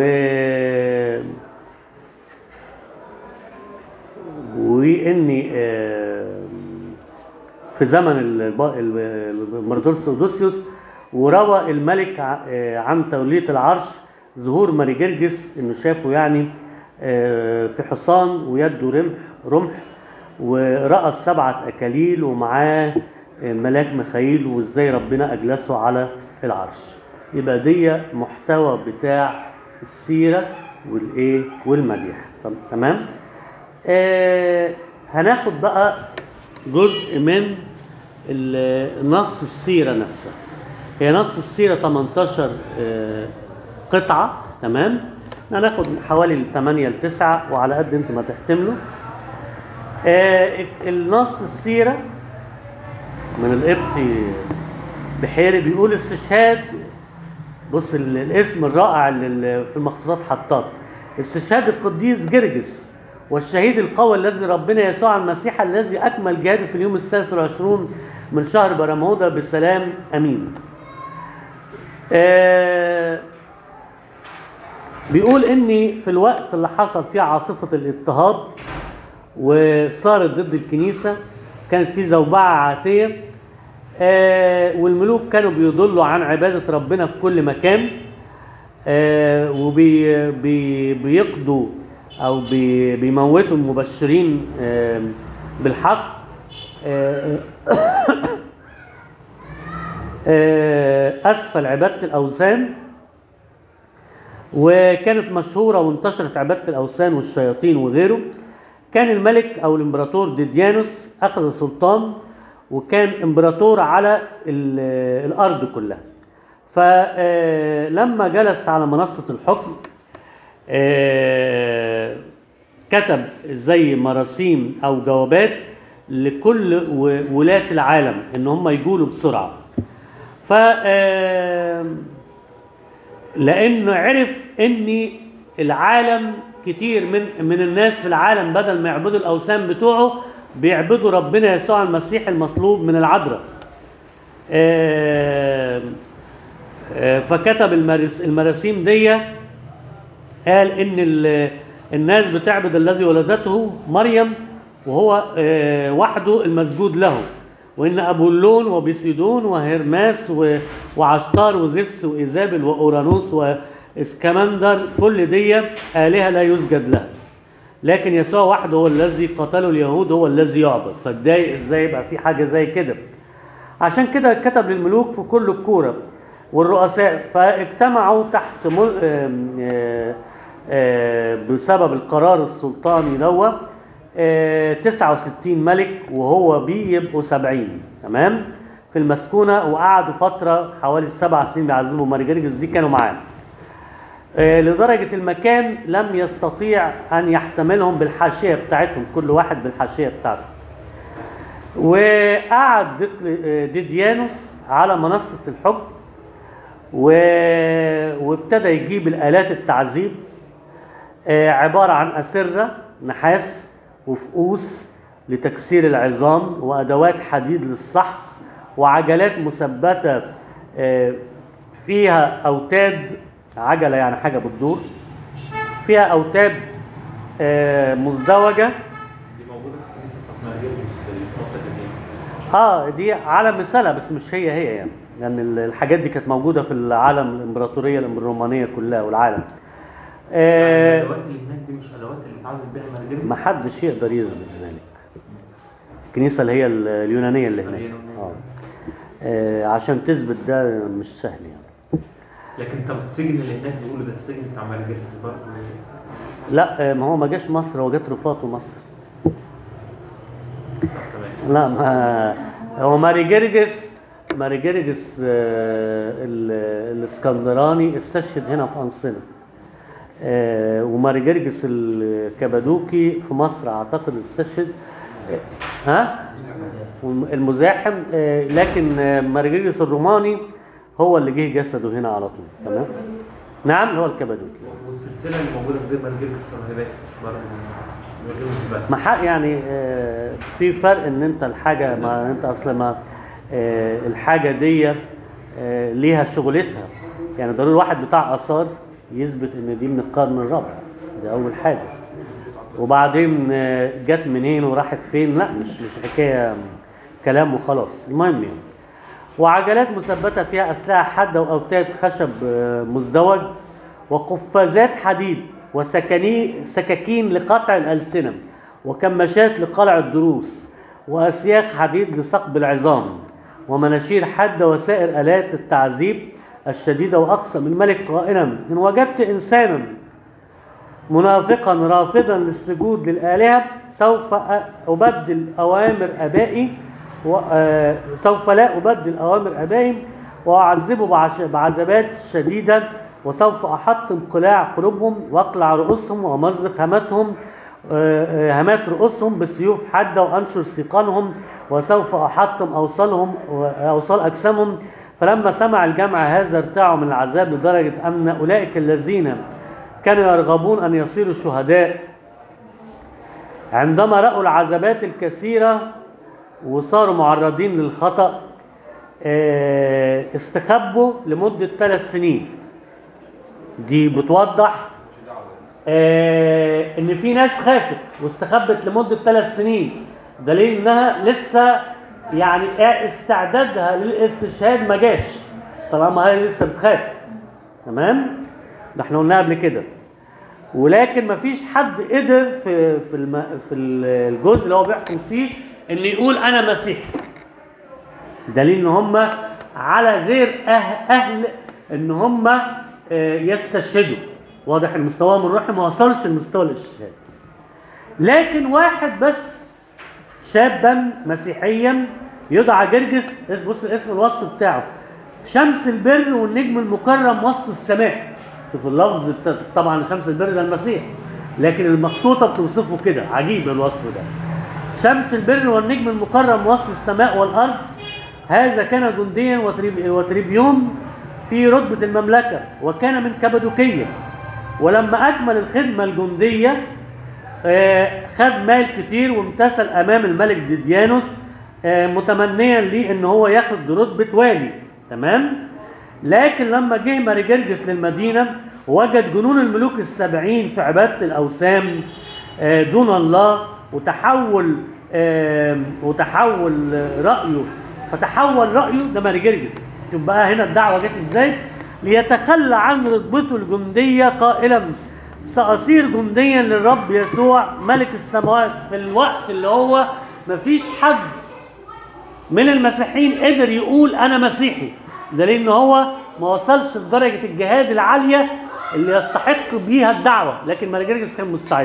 واني آه في زمن الامبراطور سودوسيوس. وروى الملك آه عن تولية العرش ظهور ماري جرجس، انه شافه يعني في حصان ويده رمح رمح ورأى السبعة أكاليل ومعاه ملاك ميخائيل وإزاي ربنا أجلسه على العرش. يبقى دي محتوى بتاع السيرة والإيه والمديح. طب تمام. آه هناخد بقى جزء من نص السيرة نفسها. هي نص السيرة ثمانية عشر آه قطعة. تمام. هناخد حوالي ثمانية لتسعة وعلى قد انت ما تحتملوا. آه النص السيرة من القبطي بحيري بيقول استشهاد. بص الاسم الرائع اللي في المخطوطات حطاه: استشهاد القديس جرجس والشهيد القوي الذي ربنا يسوع المسيح الذي اكمل جهاده في اليوم السادس والعشرون من شهر برمودا بسلام امين. آه بيقول اني في الوقت اللي حصل فيه عاصفه الاضطهاد وصارت ضد الكنيسه كانت في زوبعه عاتيه، آه والملوك كانوا بيضلوا عن عباده ربنا في كل مكان، آه وبيقضوا او بي بيموتوا المبشرين آه بالحق. آه آه اسفل عباده الاوثان، وكانت مشهوره وانتشرت عباده الاوثان والشياطين وغيره. كان الملك او الامبراطور ديديانوس اخذ السلطان وكان امبراطور على الارض كلها. فلما جلس على منصه الحكم كتب زي مراسيم او جوابات لكل ولاة العالم ان هم يقولوا بسرعه. ف لانه عرف ان العالم كتير من من الناس في العالم بدل ما يعبدوا الاوثان بتوعه بيعبدوا ربنا يسوع المسيح المصلوب من العذراء. فكتب المراسيم دي، قال ان الناس بتعبد الذي ولدته مريم وهو وحده المسجود له، وان ابولون وبيسيدون وهرماس وعشتار وزفس وايزابل واورانوس واسكمندر كل دي آلهة لا يسجد لها، لكن يسوع وحده هو الذي قتله اليهود هو الذي يعبد. فاتضايق ازاي يبقى في حاجه زي كده. عشان كده كتب للملوك في كل الكوره والرؤساء، فاجتمعوا تحت مل... بسبب القرار السلطاني دوت تسعة وستين ملك وهو بيه يبقوا سبعين. تمام. في المسكونه، وقعدوا فتره حوالي سبع سنين بيعذبوا ماري جرجس دي كانوا معاه، لدرجة المكان لم يستطيع أن يحتملهم بالحاشية بتاعتهم، كل واحد بالحاشية بتاعته. وقعد ديديانوس على منصة الحكم وابتدى يجيب الآلات التعذيب عبارة عن أسرة نحاس وفؤوس لتكسير العظام وأدوات حديد للسحق وعجلات مثبتة فيها أوتاد، عجلة يعني حاجة بتدور فيها أوتاد آه مزدوجة. دي موجودة في الكنيسة بتاعت ماري جرجس اللي في مصر القديمة. اه دي على مثالها بس مش هي هي يعني، لأن يعني الحاجات دي كانت موجودة في العالم الإمبراطورية الرومانية كلها والعالم. آه الأدوات اللي هناك دي مش الأدوات اللي بتعذب بيها ماري جرجس؟ محدش يقدر يثبت ذلك. الكنيسة اللي هي اليونانية اللي هناك آه. آه عشان تثبت ده مش سهل يعني. لكن طب السجن اللي هناك بيقولوا ده السجن بتاع ماري جرجس برضه؟ لا ما هو ما جاش مصر، هو جات رفاته مصر. لا ما هو ماري جرجس ماري جرجس الاسكندراني استشهد هنا في أنصنة، وماري جرجس الكبادوكي في مصر اعتقد استشهد ها المزاحم، لكن ماري جرجس الروماني هو اللي جه جسده هنا على طول. تمام. نعم هو الكبادوكي. والسلسله اللي موجوده في ماري جرجس الراهبات برضه ما حق يعني آه في فرق ان انت الحاجه ما انت اصلا ما آه الحاجه دي آه ليها شغلتها، يعني ضروري واحد بتاع اثار يثبت ان دي من القرن الرابع، دي اول حاجه، وبعدين آه جت منين وراحت فين، لا مش مش حكايه كلام وخلاص. المهم يعني وعجلات مثبته فيها اسلحه حاده واوتاد خشب آه مزدوج وقفازات حديد وسكاكين لقطع الألسنة وكماشات لقلع الضروس، وأسياخ حديد لثقب العظام، ومناشير حادة وسائر آلات التعذيب الشديدة. وأقسم الملك قائلا: إن وجدت إنسانا منافقا رافضا للسجود للآلهة سوف أبدل أوامر آبائي و... آه... سوف لا أبدل أوامر آبائهم وأعذبه بعش... بعذابات شديدة، وسوف أحطم قلاع قلوبهم وأقلع رؤوسهم وأمزق هاماتهم آه... هامات رؤوسهم بسيوف حادة، وأنشر سيقانهم، وسوف أحطم أوصالهم وأوصال أجسامهم. فلما سمع الجمع هذا ارتاعوا من العذاب لدرجة أن أولئك الذين كانوا يرغبون أن يصيروا شهداء عندما رأوا العذابات الكثيرة وصاروا معرضين للخطأ استخبوا لمدة ثلاث سنين. دي بتوضح ان في ناس خافت واستخبت لمدة ثلاث سنين، دليل انها لسه يعني استعدادها للاستشهاد ما جاش طالما هي لسه بتخاف. تمام؟ ده احنا قلناها قبل كده. ولكن مفيش حد قدر في في الم... في الجزء اللي هو بيحكم فيه ان يقول انا مسيحي، دليل ان هم على غير أهل, اهل ان هم يستشهدوا. واضح ان مستواهم الروحي ما وصلش لمستوى الاستشهاد. لكن واحد بس شابا مسيحيا يدعى جرجس، بص الاسم الوصف بتاعه: شمس البر والنجم المكرم وسط السماء. شوف اللفظ، طبعا شمس البر ده المسيح، لكن المخطوطه بتوصفه كده. عجيب الوصف ده: شمس البر والنجم المكرم وسط السماء والارض. هذا كان جنديا وتريبيون في رتبه المملكه، وكان من كبدوكيه. ولما اكمل الخدمه الجنديه خد مال كتير وامتثل امام الملك ديديانوس متمنيا ليه ان هو ياخد رتبه والي. تمام؟ لكن لما جه ماريجرجس للمدينه وجد جنون الملوك السبعين في عباده الاوثان دون الله، وتحول وتحول رايه فتحول رايه ده ماريجرجس. شوف بقى هنا الدعوه جت ازاي: ليتخلى عن رتبته الجنديه قائلا: سأصير جنديا للرب يسوع ملك السماوات. في الوقت اللي هو مفيش حد من المسيحيين قدر يقول انا مسيحي، دليل ان هو ما وصلش لدرجه الجهاد العاليه اللي يستحق بيها الدعوه، لكن ماريجرجس كان مستعد.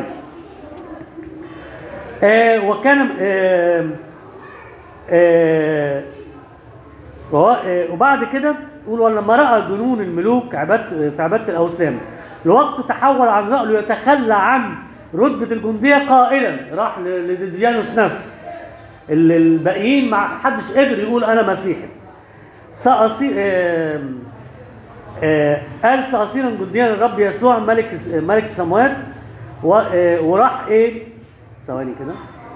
آه وكان آه آه وبعد كده يقول: ولما راى جنون الملوك عبادة في عباده الاوثان الوقت تحول عن رأيه يتخلى عن رتبة الجندية قائلا. راح لديديانوس نفسه. الباقيين ما حدش قدر يقول انا مسيحي. سأصير آه آه قال: سأصير جنديا للرب يسوع ملك ملك السماوات. وراح ايه ثواني كده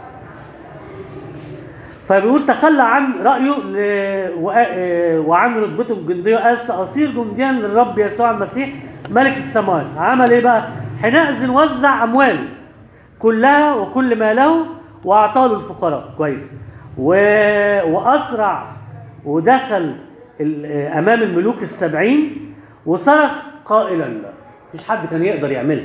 فبيقول تخلى عن رأيه وعن رتبته الجندية. قال: سأصير جنديا للرب يسوع المسيح ملك السماوات. عمل ايه بقى؟ حينئذ وزع امواله كلها وكل ما له واعطاه للفقراء. كويس. و... واسرع ودخل امام الملوك السبعين وصرخ قائلا: مفيش حد كان يقدر يعملها: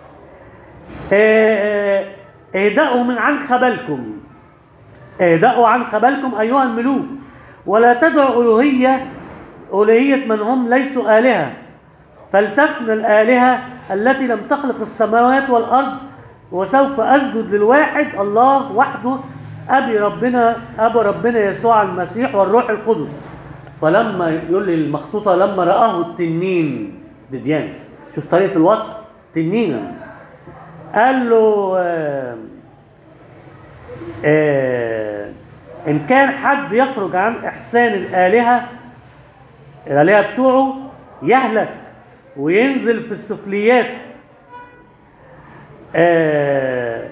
اهدأوا من عن خبلكم، اهدأوا عن خبلكم ايها الملوك، ولا تدعوا الوهيه الوهيه من هم ليسوا آلهة، فلتفنى الآلهة التي لم تخلق السماوات والأرض، وسوف أسجد للواحد الله وحده أبي ربنا أبي ربنا يسوع المسيح والروح القدس. فلما يقول لي المخطوطة: لما رآه التنين ديديانوس. شوف طريقة الوصف: تنينا. قال له آه آه إن كان حد يخرج عن إحسان الآلهة الآلهة بتوعه يهلك وينزل في السفليات. آه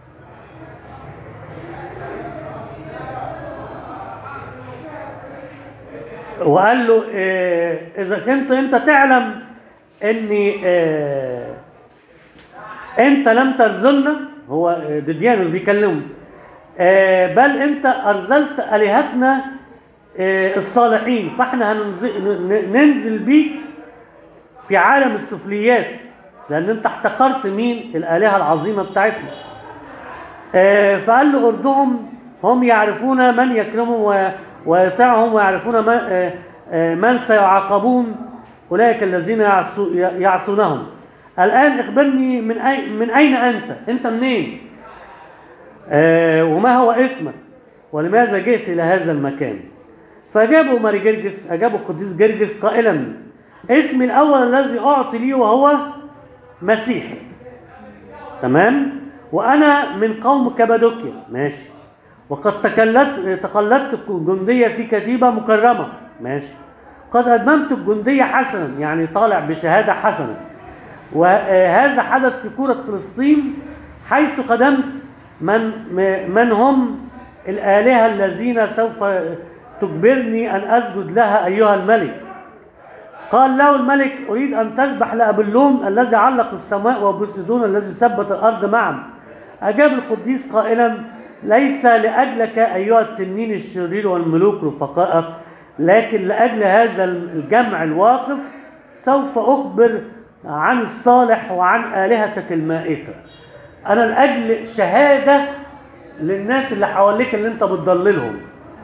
وقال له آه اذا كنت انت تعلم اني آه انت لم ترزلنا، هو ديديانوس بيكلمه، آه بل انت ارزلت الهتنا آه الصالحين، فاحنا هننزل بيك في عالم السفليات، لان انت احتقرت مين؟ الالهه العظيمه بتاعتنا. آه فقال له اردهم هم يعرفون من يكرمهم ويطيعهم ويعرفون من, آه آه من سيعاقبون اولئك الذين يعصو يعصونهم. الان اخبرني من اي من اين انت؟ انت منين؟ آه وما هو اسمك؟ ولماذا جئت الى هذا المكان؟ فاجابه ماري جرجس اجابه القديس جرجس قائلا: اسمي الاول الذي اعطي لي وهو مسيحي. تمام؟ وانا من قوم كبادوكيا. ماشي. وقد تقلدت تقلدت الجنديه في كتيبه مكرمه. ماشي. قد ادممت الجنديه حسنا، يعني طالع بشهاده حسنه. وهذا حدث في كوره فلسطين حيث خدمت من من هم الالهه الذين سوف تجبرني ان اسجد لها ايها الملك. قال له الملك: اريد ان تسبح لابلون الذي علق السماء وبوسيدون الذي ثبت الارض معا. اجاب القديس قائلا: ليس لاجلك ايها التنين الشرير والملوك رفقائك، لكن لاجل هذا الجمع الواقف سوف اخبر عن الصالح وعن الهتك المائته. انا لاجل شهاده للناس اللي حواليك اللي انت بتضللهم.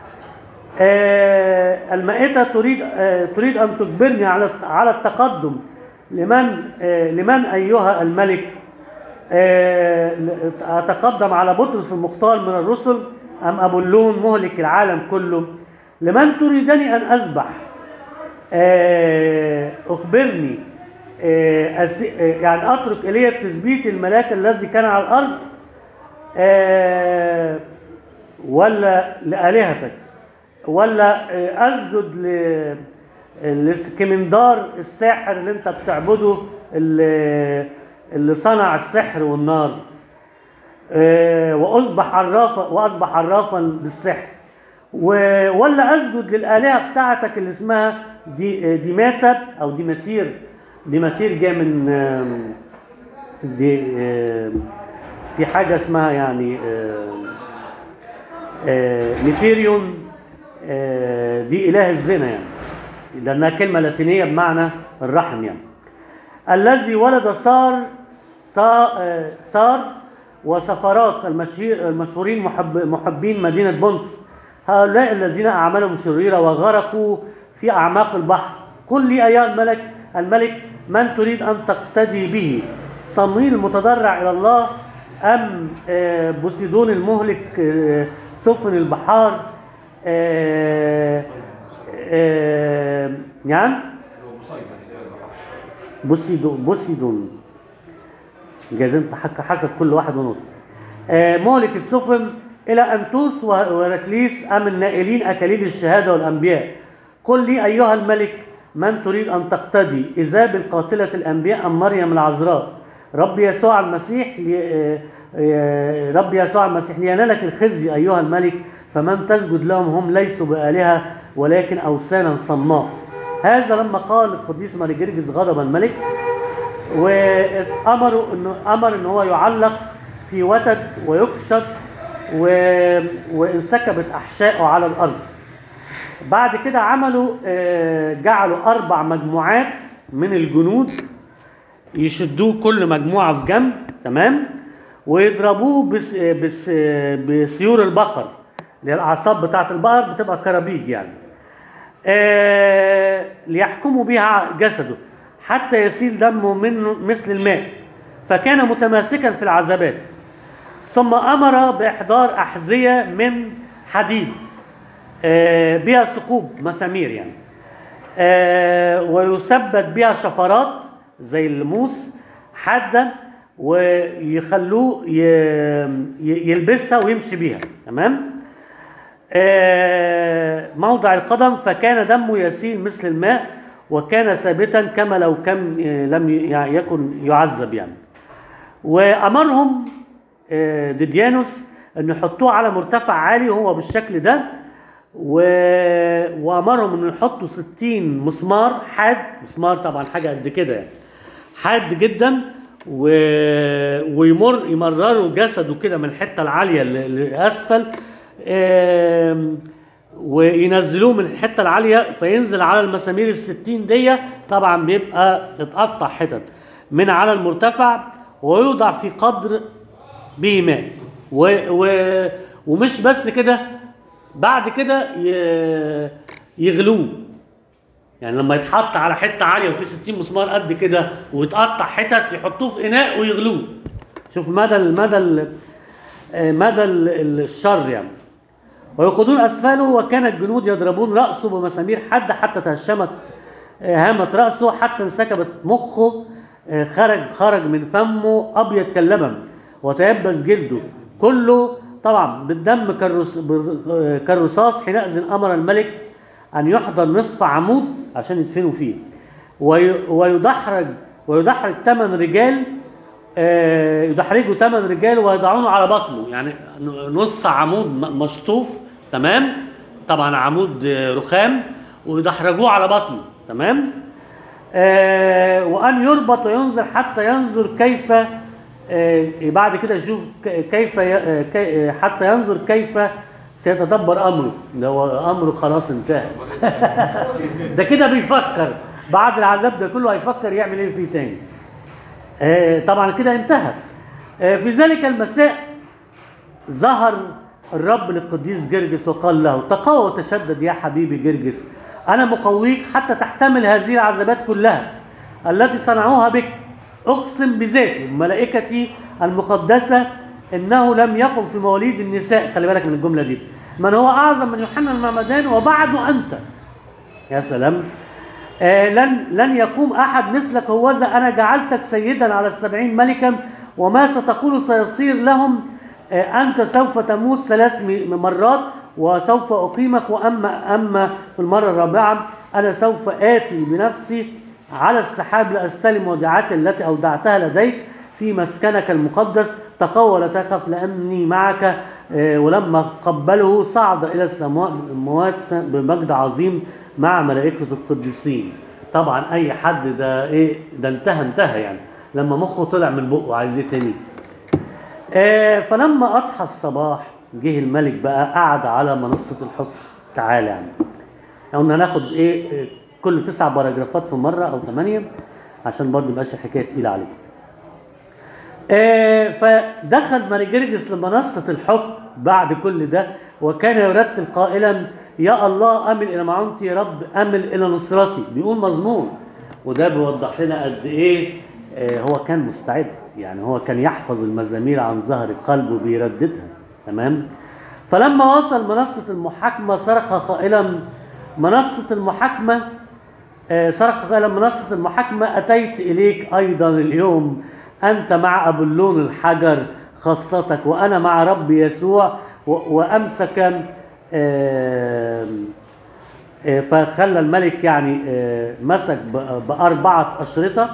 آه المائته تريد آه تريد ان تجبرني على على التقدم لمن آه لمن ايها الملك؟ آه اتقدم على بطرس المختار من الرسل ام ابولون مهلك العالم كله؟ لمن تريدني ان اسبح؟ آه اخبرني. آه يعني اترك الي تثبيت الملاك الذي كان على الارض آه ولا لالهتك، ولا اسجد لسكمندار الساحر اللي انت بتعبده اللي, اللي صنع السحر والنار، واصبح عرافا واصبح عرافا بالسحر، ولا اسجد للالهه بتاعتك اللي اسمها دي ديماتب او ديماتير. ديماتير جاي من دي في حاجه اسمها يعني ميتيريون، دي اله الزنا يعني، لانها كلمه لاتينيه بمعنى الرحم يعني. الذي ولد صار صار وسفرات المشهورين محب محبين مدينه بونتس، هؤلاء الذين اعمالهم شريره وغرقوا في اعماق البحر. قل لي ايها الملك الملك من تريد ان تقتدي به؟ صمويل المتضرع الى الله ام بوسيدون المهلك سفن البحار؟ آه آه يعني بوسيدون بوسيدون جايز انت حسب كل واحد ونص. آه مهلك السفن الى انتوس وهركليس ام النائلين اكاليل الشهاده والانبياء؟ قل لي ايها الملك من تريد ان تقتدي؟ ايزابل قاتله الانبياء ام مريم العذراء؟ رب يسوع المسيح آه رب يسوع المسيح لينالك الخزي ايها الملك، فمن تسجد لهم هم ليسوا بآلهة ولكن أوثانا صماء. هذا لما قال القديس ماري جرجس غضب الملك، وأمروا إنه أمر إن هو يعلق في وتد ويكشط و... وانسكبت أحشائه على الأرض. بعد كده عملوا جعلوا أربع مجموعات من الجنود يشدوه كل مجموعة في جنب، تمام، ويضربوه بس... بس... بسيور البقر اللي هي الاعصاب بتاعه البقر، بتبقى كرابيج يعني، آه ليحكموا بها جسده حتى يسيل دمه منه مثل الماء، فكان متماسكا في العذابات. ثم امر باحضار احذيه من حديد آه بها ثقوب مسامير يعني، آه ويثبت بها شفرات زي اللموس حاده، ويخلوه يلبسها ويمشي بيها، تمام. آه موضع القدم فكان دمه يسيل مثل الماء، وكان ثابتا كما لو كان آه لم يكن يعذب يعني. وامرهم آه ديديانوس ان يحطوه على مرتفع عالي وهو بالشكل ده، وامرهم ان يحطوا ستين مسمار حاد، مسمار طبعا حاجه قد كده يعني حاد جدا، و... ويمر يمرروا جسده كده من الحته العاليه لاسفل، وينزلوه من الحته العاليه فينزل على المسامير الستين دي، طبعا بيبقى اتقطع حتت من على المرتفع، ويوضع في قدر به ماء. و و ومش بس كده، بعد كده ي- يغلوه. يعني لما يتحط على حته عاليه وفي ستين مسمار قد كده ويتقطع حتت، يحطوه في اناء ويغلوه. شوف مدى مدى مدى الشر يعني. ويأخذون اسفله، وكان الجنود يضربون راسه بمسامير حاده حتى تهشمت هامت راسه، حتى انسكبت مخه، خرج خرج من فمه ابيض كاللبن وتيبس جلده كله طبعا بالدم كالرصاص. حينئذ امر الملك ان يحضر نصف عمود عشان يدفنوا فيه، ويدحرج ويدحرج ثمان رجال، يدحرجوا ثمان رجال ويضعونه على بطنه، يعني نص عمود مشطوف تمام، طبعا عمود رخام، ويدحرجوه على بطنه تمام. آه وأن يربط وينظر حتى ينظر كيف، آه بعد كده يشوف كيف كي حتى ينظر كيف سيتدبر أمره. ده هو أمره خلاص انتهى. ده كده بيفكر بعد العذاب ده كله هيفكر يعمل ايه فيه تاني. آه طبعا كده انتهى. آه في ذلك المساء ظهر الرب للقديس جرجس وقال له: تقوى وتشدد يا حبيبي جرجس، أنا مقويك حتى تحتمل هذه العذابات كلها التي صنعوها بك. أقسم بذاتي ملائكتي المقدسة إنه لم يقم في مواليد النساء، خلي بالك من الجملة دي، من هو أعظم من يوحنا المعمدان وبعده أنت. يا سلام. آه لن لن يقوم أحد مثلك، هوذا أنا جعلتك سيدا على السبعين ملكا، وما ستقول سيصير لهم. آه أنت سوف تموت ثلاث مرات وسوف أقيمك، وأما أما في المرة الرابعة أنا سوف آتي بنفسي على السحاب لأستلم وديعتي التي أودعتها لديك في مسكنك المقدس. تقوى ولا تخف لأني معك. ولما قبله صعد إلى السماوات بمجد عظيم مع ملائكة القديسين. طبعا أي حد ده إيه ده انتهى انتهى يعني، لما مخه طلع من بقه عايز ايه تاني. فلما أضحى الصباح جه الملك بقى قعد على منصة الحكم. تعالى يعني قلنا هناخد ايه كل تسع باراجرافات في مرة او ثمانية عشان برضه مبقاش الحكاية تقيلة عليك. آه فدخل ماري جرجس لمنصة الحكم بعد كل ده، وكان يرتل قائلا: يا الله امل الى معونتي، يا رب امل الى نصرتي. بيقول مضمون، وده بيوضح لنا قد ايه آه هو كان مستعد. يعني هو كان يحفظ المزامير عن ظهر قلبه بيرددها تمام. فلما وصل منصة المحاكمة صرخ قائلا: منصة المحاكمة آه صرخ قائلا منصة المحاكمة أتيت إليك أيضا اليوم، أنت مع أبولون الحجر خاصتك، وأنا مع رب يسوع. وأمسك آه آه فخلى الملك يعني آه مسك بأربعة أشرطة،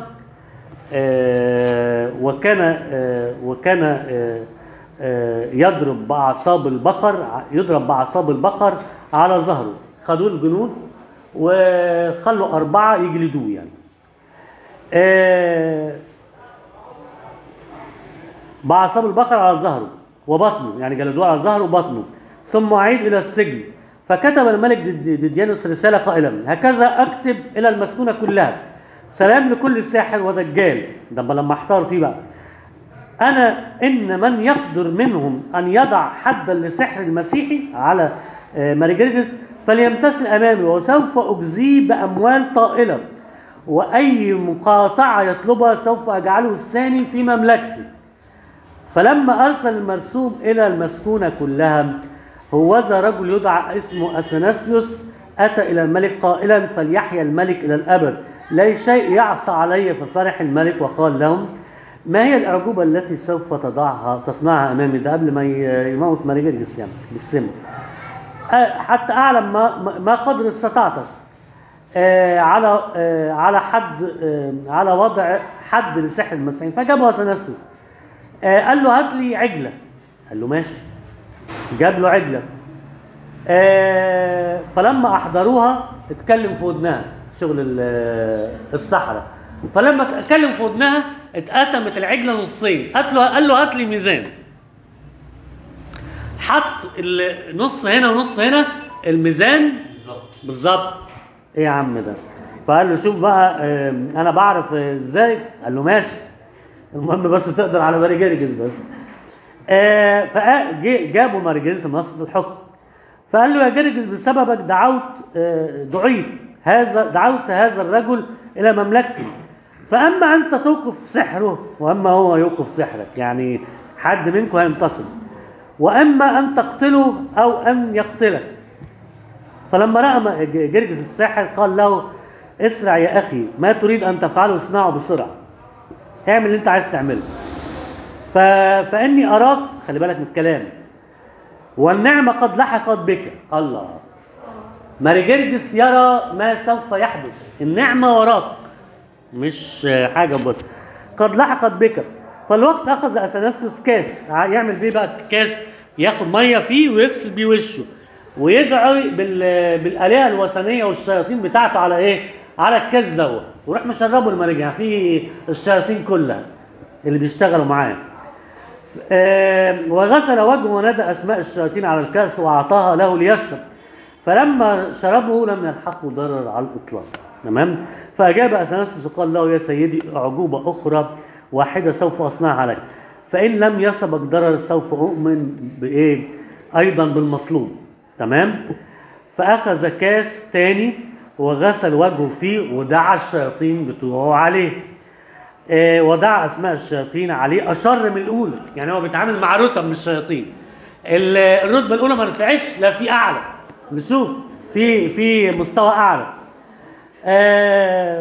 آه وكان آه وكان آه يضرب بأعصاب البقر يضرب بأعصاب البقر على ظهره. خدوه الجنود وخلوا أربعة يجلدوه يعني. بأعصاب البقر على ظهره وبطنه، يعني جلدوه على ظهره وبطنه، ثم عيد إلى السجن. فكتب الملك ديديانوس رسالة قائلا: هكذا أكتب إلى المسكونة كلها، سلام لكل ساحر ودجال. ده لما احتار فيه بقى: أنا إن من يقدر منهم أن يضع حدا لسحر المسيحي على ماري جرجس فليمتثل أمامي، وسوف أجزيه بأموال طائلة، وأي مقاطعة يطلبها سوف أجعله الثاني في مملكتي. فلما أرسل المرسوم إلى المسكونة كلها، هوذا رجل يدعى اسمه أثناسيوس أتى إلى الملك قائلا: فليحيا الملك إلى الأبد، لا شيء يعصى علي. ففرح الملك وقال لهم: ما هي الأعجوبة التي سوف تضعها تصنعها أمامي؟ ده قبل ما يموت ماري جرجس يعني بالسم. حتى أعلم ما ما قدر استطاعتك على على حد على وضع حد لسحر المسيحيين. فجابه أثناسيوس قال له: هات لي عجلة. قال له ماشي. جاب له عجلة. فلما أحضروها اتكلم في ودنها، شغل الصحراء. فلما اتكلم في ودنها اتقسمت العجله نصين. قال له قال له هات لي ميزان. حط النص هنا ونص هنا، الميزان بالظبط. ايه يا عم ده؟ فقال له: شوف بقى اه انا بعرف ازاي. قال له ماشي، المهم بس تقدر على ماري جرجس بس. آه فجابوا مارجريس منصة الحكم، فقال له يا جرجس بسببك دعوت آه دعيت هذا دعوت هذا الرجل إلى مملكتي، فأما أنت توقف سحره وأما هو يوقف سحرك، يعني حد منكم هينتصر، وأما أن تقتله أو أن يقتلك. فلما رأى جرجس الساحر قال له اسرع يا أخي، ما تريد أن تفعله اصنعه بسرعة، اعمل اللي أنت عايز تعمله. ف... فإني أراك، خلي بالك من الكلام، والنعمة قد لحقت بك. الله، ماري جرجس يرى ما سوف يحدث، النعمة وراك مش حاجة بس، قد لحقت بك. فالوقت أخذ أثناسيوس كاس، يعمل بيه بقى كاس ياخد مية فيه ويغسل بيه وشه، ويدعي بال... بالآلهة الوثنية والشياطين بتاعته على إيه؟ على الكاس دوت، وراح مشربه الملك، يعني في الشياطين كلها اللي بيشتغلوا معاه. آه وغسل وجهه ونادى أسماء الشياطين على الكأس وأعطاها له ليشرب، فلما شربه لم يلحقه ضرر على الإطلاق. تمام؟ فأجاب أثناسيوس وقال له يا سيدي أعجوبة أخرى واحدة سوف أصنعها لك، فإن لم يصبك ضرر سوف أؤمن بإيه؟ أيضا بالمصلوب. تمام؟ فأخذ كاس تاني وغسل وجهه فيه ودعا الشياطين بتوعه عليه. آه ودعا أسماء الشياطين عليه أشر من الأولى، يعني هو بيتعامل مع رتب من الشياطين. الرتبة الأولى ما رفعش، لا في أعلى، نشوف في في مستوى أعلى. آه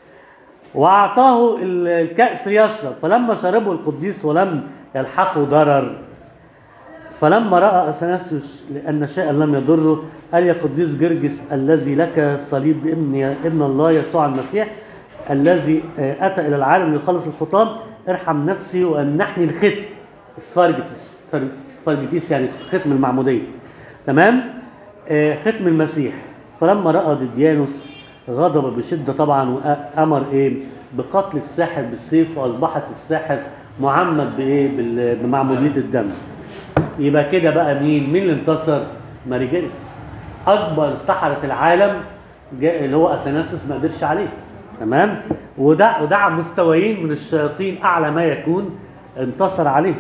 وأعطاه الكأس ليشرب، فلما شربه القديس ولم يلحقه ضرر، فلما رأى أثناسيوس لأن شيئا لم يضره قال يا قديس جرجس الذي لك صليب ابن ابن الله يسوع المسيح الذي أتى إلى العالم ليخلص الخطاب، ارحم نفسي وأمنحني الختم السفارجتيس، السفارجتيس يعني ختم المعمودية. تمام؟ آه ختم المسيح. فلما رأى ديديانوس غضب بشدة طبعا، وأمر إيه؟ بقتل الساحر بالسيف، وأصبحت الساحر معمد بإيه؟ بمعمودية الدم. يبقى كده بقى مين؟ مين اللي انتصر؟ ماري جرجس، أكبر سحرة العالم اللي هو أثناسيوس ما قدرش عليه. تمام؟ ودع ودع مستويين من الشياطين أعلى ما يكون انتصر عليه.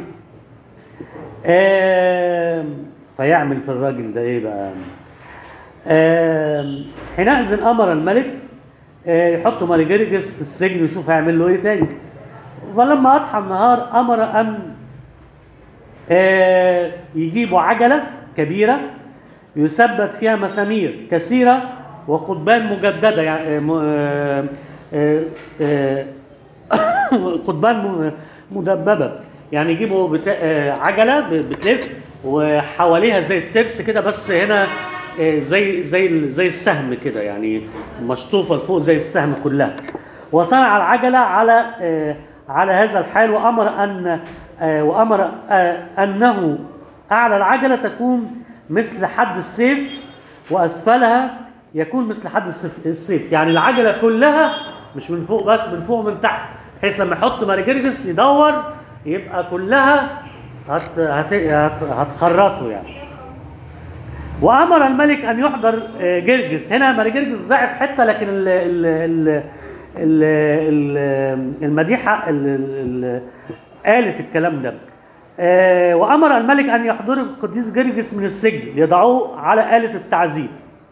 آه فيعمل في الراجل ده إيه بقى؟ آه حينئذ أمر الملك آه يحط ماري جرجس في السجن ويشوف هيعمل له إيه تاني. فلما أضحى النهار أمر أن آه يجيبوا عجلة كبيرة يثبت فيها مسامير كثيرة وقضبان مجددة، يعني آه آه آه قضبان مدببة، يعني يجيبوا بتا... آه عجلة بتلف وحواليها زي الترس كده، بس هنا آه زي زي زي السهم كده، يعني مشطوفة لفوق زي السهم كلها. وصنع العجلة على آه على هذا الحال، وأمر أن آه وأمر آه أنه أعلى العجلة تكون مثل حد السيف، وأسفلها يكون مثل حد السيف، يعني العجلة كلها مش من فوق بس، من فوق ومن تحت، بحيث لما يحط ماري جرجس يدور يبقى كلها هت هت هت هتخرطه يعني. وأمر الملك أن يحضر جرجس. هنا ماري جرجس ضعف حتة، لكن ال ال ال ال ال المديحة قالت الكلام ده. وأمر الملك أن يحضر القديس جرجس من السجن يضعوه على آلة التعذيب.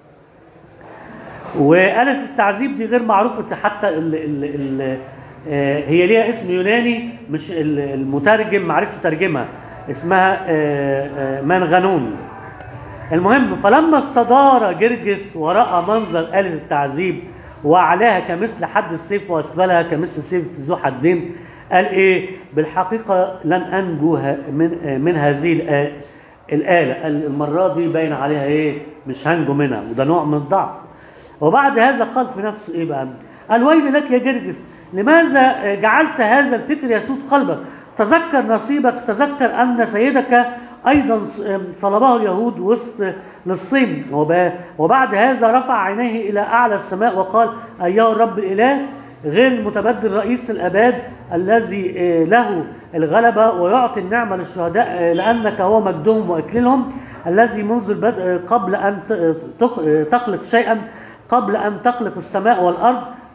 وآلة التعذيب دي غير معروفة حتى ال ال ال هي ليها اسم يوناني، مش المترجم معرفش ترجمها، اسمها منغنون. المهم، فلما استدار جرجس ورأى منظر آلة التعذيب وأعلاها كمثل حد السيف وأسفلها كمثل سيف ذو حدين، قال إيه؟ بالحقيقة لن أنجو من من هذه الآلة، المرة دي باين عليها إيه؟ مش هنجو منها، وده نوع من الضعف. وبعد هذا قال في نفسه إيه بقى؟ قال ويل لك يا جرجس، لماذا جعلت هذا الفكر يسود قلبك؟ تذكر نصيبك، تذكر أن سيدك أيضا صلبه اليهود وسط للصين. وبعد هذا رفع عينيه إلى أعلى السماء وقال أيها الرب الإله غير المتبدل رئيس الأباد الذي له الغلبة ويعطي النعمة للشهداء، لأنك هو مجدهم وإكليلهم، الذي منذ البدء قبل أن تخلق شيئا، قبل أن تخلق السماء والأرض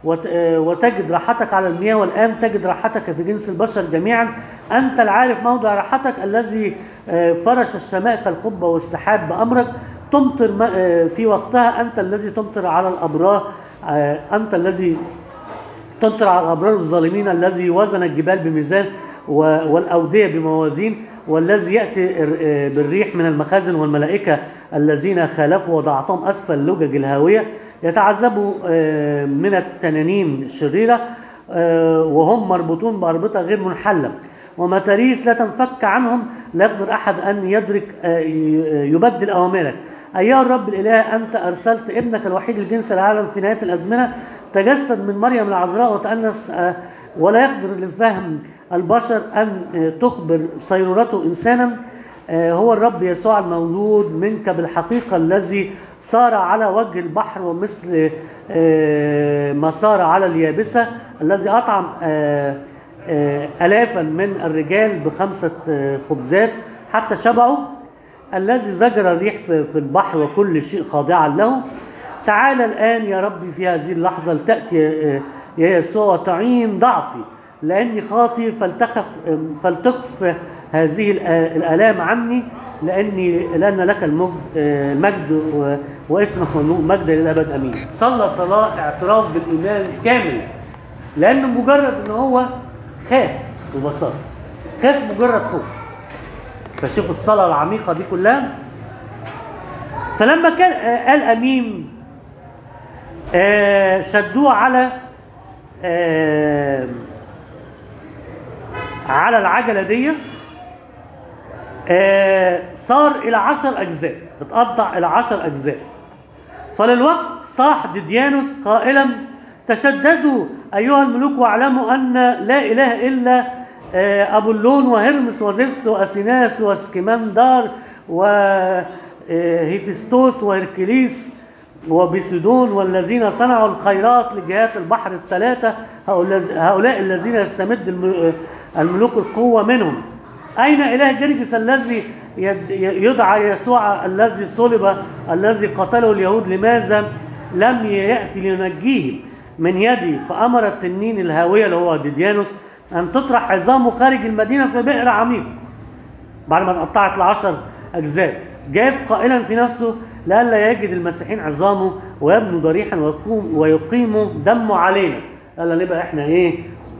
وت- آه، وتجد راحتك على المياه، والآن تجد راحتك في جنس البشر جميعا. أنت العارف موضع راحتك الذي آه، فرش السماء كالقبة والسحاب بأمرك. تمطر م- آه، في وقتها، أنت الذي تمطر على الأبرار، آه، أنت الذي تمطر على الأبرار الظالمين، الذي وزن الجبال بميزان و- والأودية بموازين، والذي يأتي ال- آه، بالريح من المخازن، والملائكة الذين خالفوا وضعتهم أسفل لجج الهاوية. يتعذبوا آه، من التنانين الشريرة، آه، وهم مربوطون بأربطة غير منحلة، ومتاريس لا تنفك عنهم، لا يقدر أحد أن يدرك آه، ي- يبدل أوامرك. أيها الرب الإله، أنت أرسلت ابنك الوحيد لجنس العالم في نهاية الأزمنة، تجسد من مريم العذراء وتأنس، آه، ولا يقدر لفهم البشر أن آه، تخبر صيرورته إنسانا. آه، هو الرب يسوع المولود منك بالحقيقة، الذي صار على وجه البحر ومثل آه، ما صار على اليابسة، الذي أطعم آه، آه، آلافا من الرجال بخمسة آه، خبزات حتى شبعوا، الذي زجر الريح في في البحر وكل شيء خاضعا له. تعال الآن يا ربي في هذه اللحظة، لتأتي يا يا يسوع وتعين ضعفي، لأني خاطي، فلتخف فلتخف هذه الآ- الآلام عني، لأني لأن لك المجد المجد و- واسمك مجد للأبد. أمين. صلى صلاة اعتراف بالإيمان كامل، لأنه مجرد إن هو خاف ببساطة، خاف مجرد خوف. فشوف الصلاة العميقة دي كلها. فلما كان آه، قال أمين، آه، شدوه على آه، على العجلة دي، آه، صار إلى عشر أجزاء، اتقطع إلى عشر أجزاء. فللوقت صاح ديديانوس قائلا: تشددوا أيها الملوك، واعلموا أن لا إله إلا آه، أبولون وهرمس وزفس وأثيناس واسكمندار وهيفستوس وهركليس وبيسيدون، والذين صنعوا الخيرات لجهات البحر الثلاثة، هؤلاء الذين يستمد الم- الملوك القوة منهم. أين إله جرجس الذي يد- يدعى يسوع الذي صلب، الذي قتله اليهود؟ لماذا لم يأتي لينجيه من يدي؟ فأمر التنين الهاوية اللي هو ديديانوس أن تطرح عظامه خارج المدينة في بئر عميق بعد ما اتقطعت لعشر أجزاء. جاف قائلا في نفسه: لئلا يجد المسيحيين عظامه ويبنوا ضريحا ويقوم ويقيموا دمه علينا. قال نبقى احنا ايه،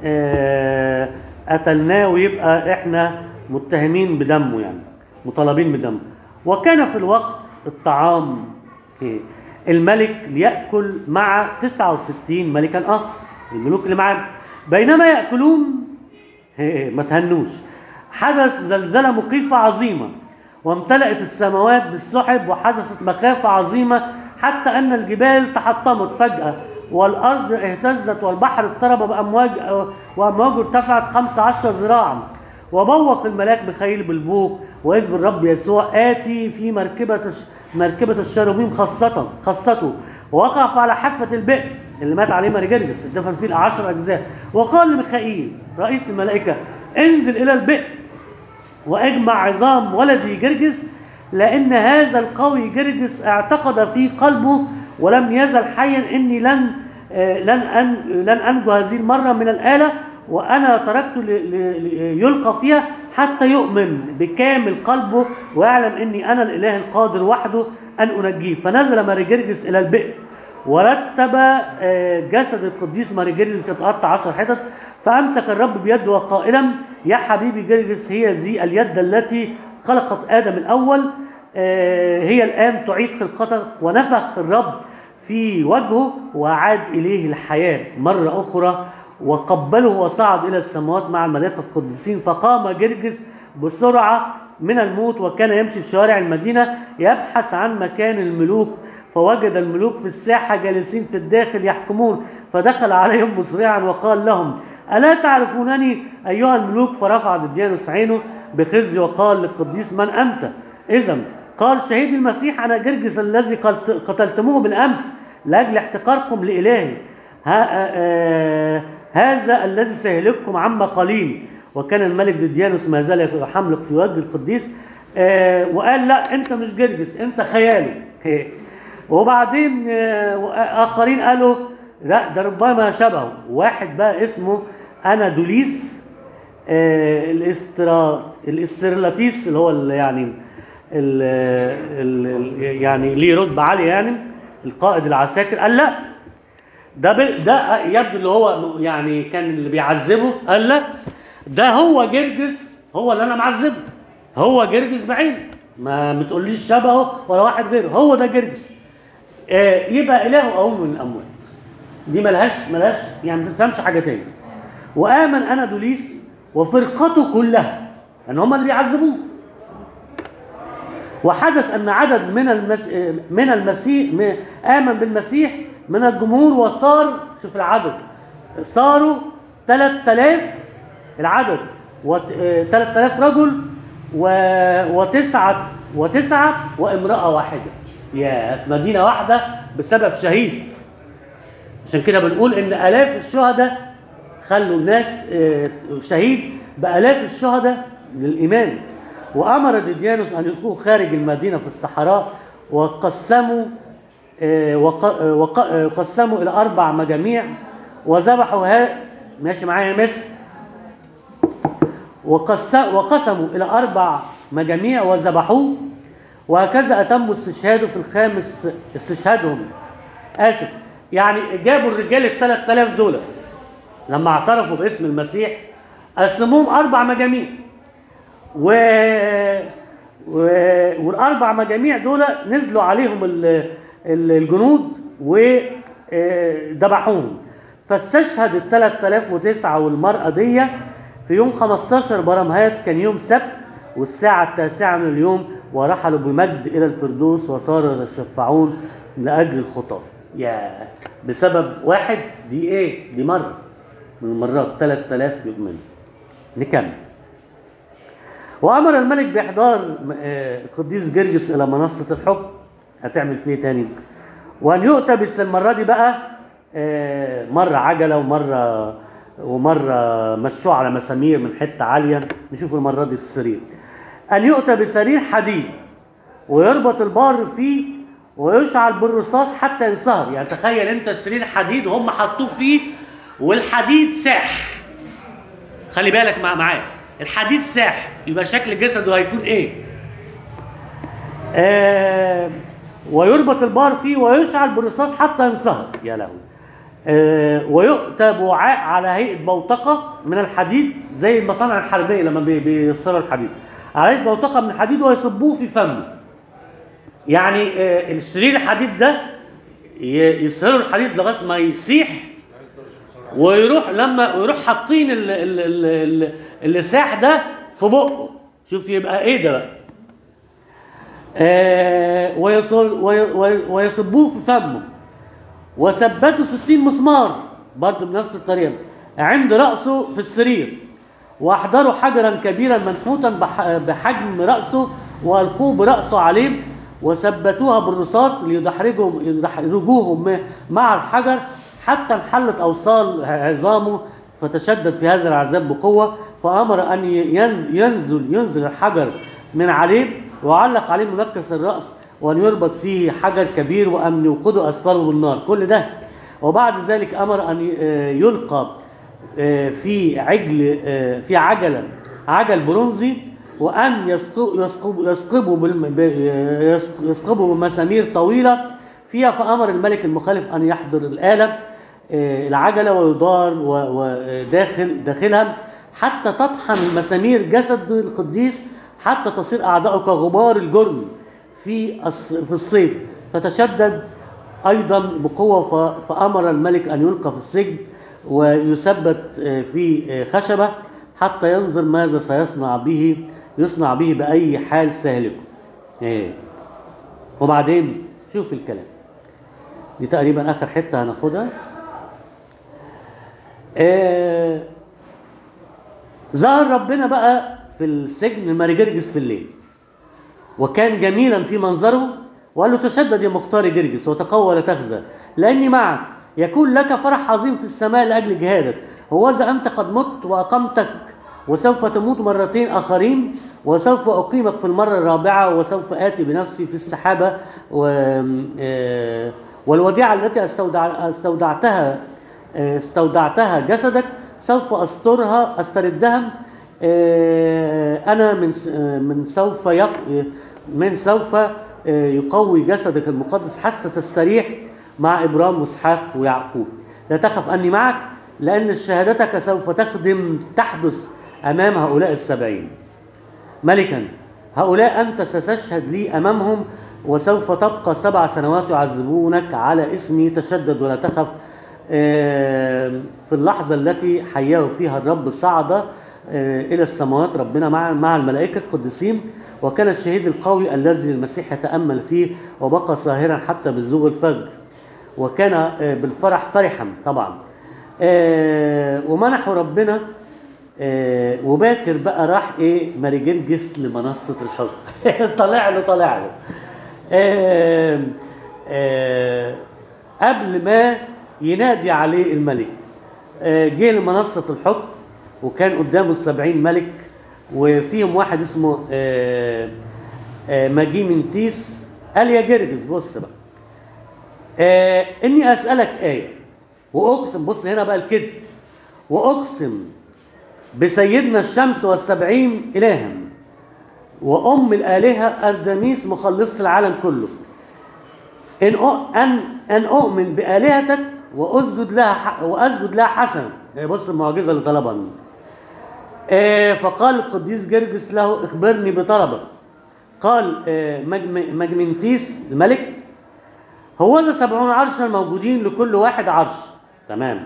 آه قتلناه ويبقى احنا متهمين بدمه، يعني مطالبين بدمه. وكان في الوقت الطعام إيه؟ الملك ليأكل مع تسعة وستين ملكا آخر، الملوك اللي معاه. بينما يأكلون إيه، ما تهنوش، حدث زلزلة مخيفة عظيمة، وامتلأت السماوات بالسحب، وحدثت مخافة عظيمة حتى أن الجبال تحطمت فجأة، والأرض اهتزت، والبحر اضطرب بأمواج، وأمواجه ارتفعت خمسة عشر ذراعا. وبوق الملاك ميخائيل بالبوق، وإذ بالرب يسوع آتي في مركبة مركبة الشاروبيم خاصة خاصته، ووقف على حافة البئر اللي مات عليه ماري جرجس، اتدفن فيه العشر أجزاء. وقال لميخائيل رئيس الملائكة: انزل إلى البئر واجمع عظام ولدي جرجس، لأن هذا القوي جرجس اعتقد في قلبه ولم يزل حيا إني لن لن أن لن أنجو هذه المرة من الآلة، وأنا تركته يلقى فيها حتى يؤمن بكامل قلبه ويعلم إني أنا الإله القادر وحده أن أنجيه. فنزل ماري جرجس إلى البئر، ورتب جسد القديس ماري جرجس كتقطع عشر حتت. فأمسك الرب بيده وقائلا: يا حبيبي جرجس، هي ذي اليد التي خلقت آدم الأول، هي الآن تعيد خلقتك. ونفخ الرب في وجهه وأعاد إليه الحياة مرة أخرى، وقبله وصعد إلى السماوات مع الملائكة القديسين. فقام جرجس بسرعة من الموت، وكان يمشي في شوارع المدينة يبحث عن مكان الملوك، فوجد الملوك في الساحة جالسين في الداخل يحكمون، فدخل عليهم مسرعا وقال لهم: ألا تعرفونني أيها الملوك؟ فرفع ديديانوس عينه بخزي وقال للقديس: من أنت؟ إذن قال: شهيد المسيح، أنا جرجس الذي قتلتموه بالأمس لأجل احتقاركم لإلهي. هذا الذي سيهلككم عما قليل. وكان الملك ديديانوس ما زال يحملق في وجه القديس، وقال: لا، أنت مش جرجس، أنت خيالي. وبعدين آخرين قالوا: لا ده ربما شبهه واحد بقى اسمه انادوليس آه الاسترا الاسترلاتيس اللي هو اللي يعني ال ال يعني ليه رتبه عاليه يعني القائد العساكر قال لا ده ده يبدو اللي هو يعني كان اللي بيعذبه قال لا ده هو جرجس هو اللي انا معذبه هو جرجس بعينه ما بتقوليش شبهه ولا واحد غيره هو ده جرجس آه يبقى اله او من الاموات دي ملهاش ملهاش يعني ما تفهمش حاجه تاني وامن انادوليس وفرقته كلها ان هم اللي بيعذبوه وحدث ان عدد من المس... من المسيح امن بالمسيح من الجمهور وصار شوف العدد صاروا ثلاثة آلاف العدد و ثلاثة آلاف رجل و... وتسعة وتسعة وامرأة واحدة يا في مدينة واحدة بسبب شهيد عشان كده بنقول ان آلاف الشهداء خلوا الناس شهيد بآلاف الشهداء للإيمان وأمر ديديانوس أن يلقوه خارج المدينة في الصحراء وقسموا وقسموا إلى أربع مجاميع وذبحوا ها ماشي معايا مس وقسموا إلى أربع مجاميع وذبحوه وهكذا أتموا استشهاده في الخامس استشهادهم آسف يعني جابوا الرجال الثلاث آلاف دول لما اعترفوا باسم المسيح قسموهم أربع مجاميع و... و... والأربع مجاميع دول نزلوا عليهم ال... الجنود وذبحوهم فاستشهد ال ثلاثة آلاف وتسعة والمرأة دي في يوم خمستاشر برمهات كان يوم سبت والساعة التاسعة من اليوم ورحلوا بمجد إلى الفردوس وصاروا يشفعون لأجل الخطاة يا بسبب واحد دي ايه دي مرة من المرات ثلاثة آلاف يؤمنوا نكمل وأمر الملك بإحضار القديس جرجس إلى منصة الحكم هتعمل فيه تاني وأن يؤتى بس المرة دي بقى مرة عجلة ومرة ومرة مشوه على مسامير من حتة عالية نشوف المرة دي في السرير أن يؤتى بسرير حديد ويربط البار فيه ويشعل بالرصاص حتى ينصهر يعني تخيل انت سرير حديد وهم حطوه فيه والحديد ساح خلي بالك مع معايا الحديد ساح يبقى شكل جسده هيكون ايه آه ويربط البار فيه ويشعل بالرصاص حتى ينصهر يا لهوي آه ويؤتى بوعاء على هيئه بوتقه من الحديد زي المصانع الحربيه لما بيصنعوا الحديد على هيئه بوتقه من الحديد ويصبوه في فمه يعني آه السرير الحديد ده يسهروا الحديد لغايه ما يسيح ويروح لما ويروح حاطين اللي ساح ده في بقه شوف يبقى ايه ده بقى آه ويصبوه في فمه وثبتوا ستين مسمار برضه بنفس الطريقه عند راسه في السرير واحضروا حجرا كبيرا منحوتا بحجم راسه والقوه براسه عليه وثبتوها بالرصاص ليدحرجهم يدحرجوهم مع الحجر حتى انحلت اوصال عظامه فتشدد في هذا العذاب بقوه فامر ان ينزل ينزل الحجر من عليه وعلق عليه منكس الراس وان يربط فيه حجر كبير وان يوقدوا اسفله بالنار كل ده وبعد ذلك امر ان يلقى في عجل في عجله عجل برونزي وان يثقبوا يثقبوا يثقبوا بمسامير طويله فيها فامر الملك المخالف ان يحضر الاله العجله ويدار وداخل داخلها حتى تطحن المسامير جسد القديس حتى تصير اعداؤه كغبار الجرم في في الصيف فتشدد ايضا بقوه فامر الملك ان يلقى في السجن ويثبت في خشبه حتى ينظر ماذا سيصنع به يصنع به باي حال سهلكه ايه وبعدين شوف الكلام دي تقريبا اخر حته هناخدها آه ظهر ربنا بقى في السجن ماري جرجس في الليل وكان جميلا في منظره وقال له تشدد يا مختار جرجس وتقوى لا تخزى لاني معك يكون لك فرح عظيم في السماء لاجل جهادك هوذا انت قد مت واقمتك وسوف تموت مرتين اخرين وسوف اقيمك في المره الرابعه وسوف اتي بنفسي في السحابه و والوديعة التي استودع استودعتها استودعتها جسدك سوف أسترها أستردها أنا من من سوف يق من سوف يقوي جسدك المقدس حتى تستريح مع إبراهيم وإسحاق ويعقوب. لا تخف أني معك، لأن شهادتك سوف تخدم تحدث أمام هؤلاء السبعين ملكا. هؤلاء أنت ستشهد لي أمامهم، وسوف تبقى سبع سنوات يعذبونك على اسمي. تشدد ولا تخف. في اللحظة التي حياه فيها الرب صعد إلى السماوات ربنا مع مع الملائكة القديسين، وكان الشهيد القوي الذي المسيح يتأمل فيه وبقى ساهرا حتى بزوغ الفجر، وكان بالفرح فرحا طبعا. ومنحوا ربنا وباكر بقى راح ايه ماري جرجس لمنصة الحكم. طلع له طلع له قبل ما ينادي عليه الملك. جه لمنصة الحكم وكان قدامه السبعين ملك، وفيهم واحد اسمه ماجيمنتيس. قال يا جرجس بص بقى، اني اسألك آية واقسم، بص هنا بقى الكذب، واقسم بسيدنا الشمس والسبعين إلها وأم الآلهة أردميس مخلص العالم كله، إن أن أن أؤمن بآلهتك وأسجد لها وأسجد لها حسنا. بص المعجزة اللي طلبها منه. فقال القديس جرجس له اخبرني بطلبك. قال مجمنتيس الملك هو ذا سبعون عرشا موجودين لكل واحد عرش، تمام،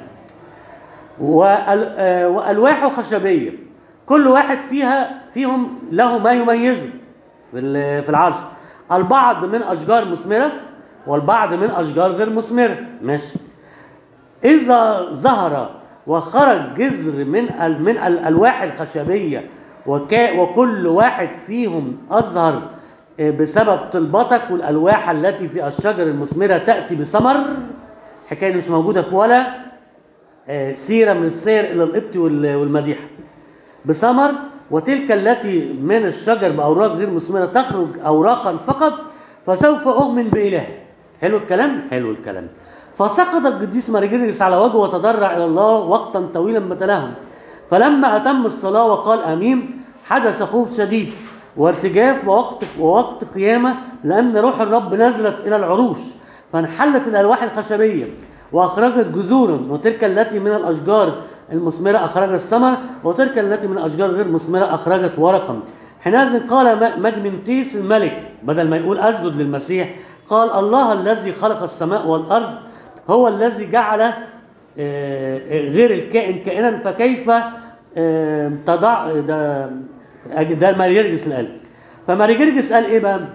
وألواح خشبية كل واحد فيها فيهم له ما يميزه في في العرش، البعض من أشجار مثمرة والبعض من أشجار غير مثمرة. ماشي. إذا ظهر وخرج جذر من من الألواح الخشبية وكل واحد فيهم أظهر بسبب طلبتك، والألواح التي في الشجر المثمرة تأتي بثمر، حكاية مش موجودة في ولا سيرة من السير إلى القبط والمديحة، بثمر، وتلك التي من الشجر بأوراق غير مثمرة تخرج أوراقا فقط، فسوف أؤمن بإله. حلو الكلام؟ حلو الكلام. فسقط القديس ماري جرجس على وجهه وتضرع إلى الله وقتا طويلا متلاهم، فلما أتم الصلاة وقال آمين حدث خوف شديد وارتجاف ووقت ووقت قيامة، لأن روح الرب نزلت إلى العروش فانحلت الألواح الخشبية وأخرجت جذورا، وتلك التي من الأشجار المثمرة أخرجت الثمر، وتلك التي من الأشجار غير مثمرة أخرجت ورقا. حينئذ قال مجمنتيس الملك بدل ما يقول أسجد للمسيح، قال الله الذي خلق السماء والأرض هو الذي جعل غير الكائن كائنا، فكيف تضع ده ده ماري جرجس اللي قال. فماري جرجس قال ايه بقى؟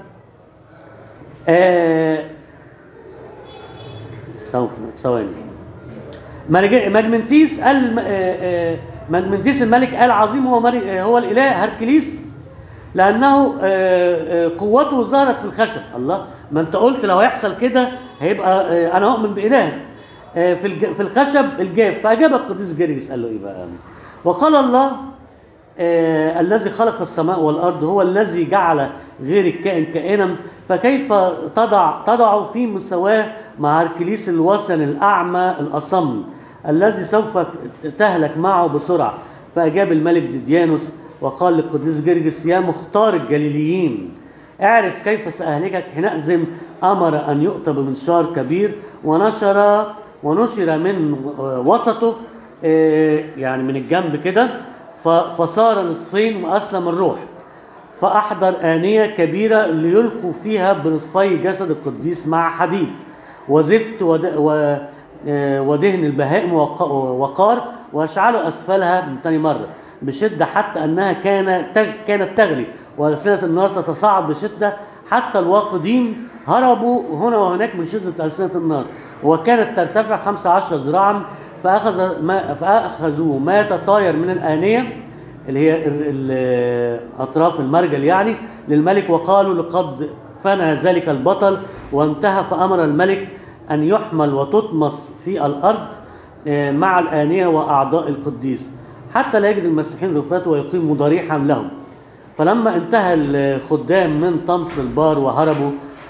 ثواني. مجمنتيس قال مجمنتيس الملك قال عظيم هو ماري هو الاله هركليس، لانه قوته ظهرت في الخشب. الله، ما انت قلت لو هيحصل كده هيبقى انا اؤمن باله في في الخشب الجاف. فاجاب القديس جرجس قال له ايه بقى؟ وقال الله آه الذي خلق السماء والارض هو الذي جعل غير الكائن كائنا، فكيف تضع تضع في مساواه مع هركليس الوثن الاعمى الاصم الذي سوف تهلك معه بسرعه. فاجاب الملك ديديانوس وقال للقديس جرجس يا مختار الجليليين اعرف كيف ساهلكك. حينئذ امر ان يؤتى بمنشار كبير ونشر ونشر من وسطه آه يعني من الجنب كده، فصار نصفين وأسلم الروح. فأحضر آنية كبيرة ليلقوا فيها بنصفي جسد القديس مع حديد وزفت ودهن البهائم وقار، وأشعلوا أسفلها من تاني مرة بشدة حتى أنها كان كانت تغلي، وألسنة النار تتصاعد بشدة حتى الواقدين هربوا هنا وهناك من شدة ألسنة النار، وكانت ترتفع خمسة عشر ذراعا. فأخذ ما فأخذوا ما تطاير من الآنية اللي هي أطراف المرجل يعني للملك، وقالوا لقد فنى ذلك البطل وانتهى. فأمر الملك أن يحمل وتطمس في الأرض مع الآنية وأعضاء القديس حتى لا يجد المسيحيين رفاته ويقيموا ضريحا لهم. فلما انتهى الخدام من طمس البار وهربوا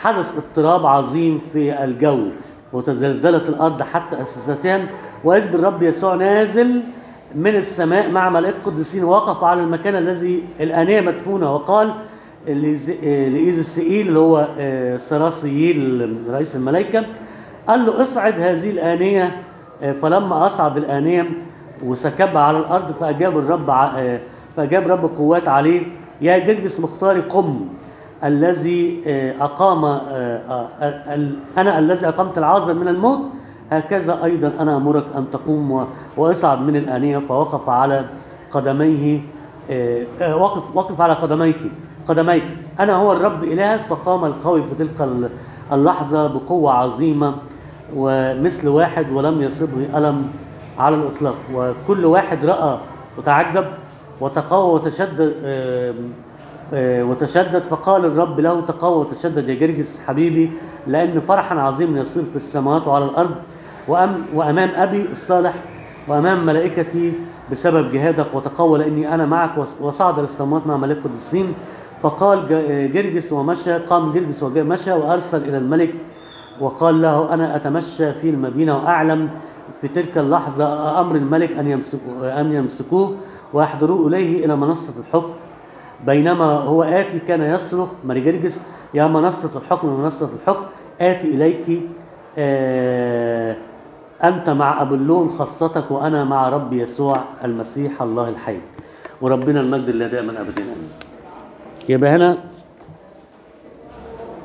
حدث اضطراب عظيم في الجو وتزلزلت الأرض حتى أساساتها، وإذ بالرب يسوع نازل من السماء مع ملائكة القديسين وقف على المكان الذي الآنية مدفونة، وقال لإيز السئيل اللي هو سراسييل رئيس الملائكة، قال له اصعد هذه الآنية. فلما أصعد الآنية وسكبها على الأرض فأجاب الرب فأجاب رب القوات عليه، يا جرجس مختاري قم، الذي أقام أنا الذي أقمت العازر من الموت، هكذا أيضا أنا أمرك أن تقوم وأصعد من الآنية. فوقف على قدميه وقف وقف على قدميك قدميك أنا هو الرب إلهك. فقام القوي في تلك اللحظة بقوة عظيمة ومثل واحد ولم يصبه ألم على الإطلاق، وكل واحد رأى وتعجب وتقوى وتشدد وتشدد. فقال الرب له تقوى وتشدد يا جرجس حبيبي، لأن فرحا عظيما يصير في السماوات وعلى الأرض وأمام أبي الصالح وأمام ملائكتي بسبب جهادك، وتقوى لأني أنا معك. وصعد السماوات مع ملائكة القديسين. فقال جرجس ومشى قام جرجس ومشى وأرسل إلى الملك وقال له أنا أتمشى في المدينة وأعلم في تلك اللحظة أمر الملك أن يمسكوه, أن يمسكوه ويحضروه إليه إلى منصة الحكم. بينما هو آتي كان يصرخ ماري جرجس يا منصة الحكم منصة الحكم آتي إليك، آه أنت مع أبلون خاصتك وأنا مع رب يسوع المسيح الله الحي. وربنا المجد اللي دائما أبدا. يبقى هنا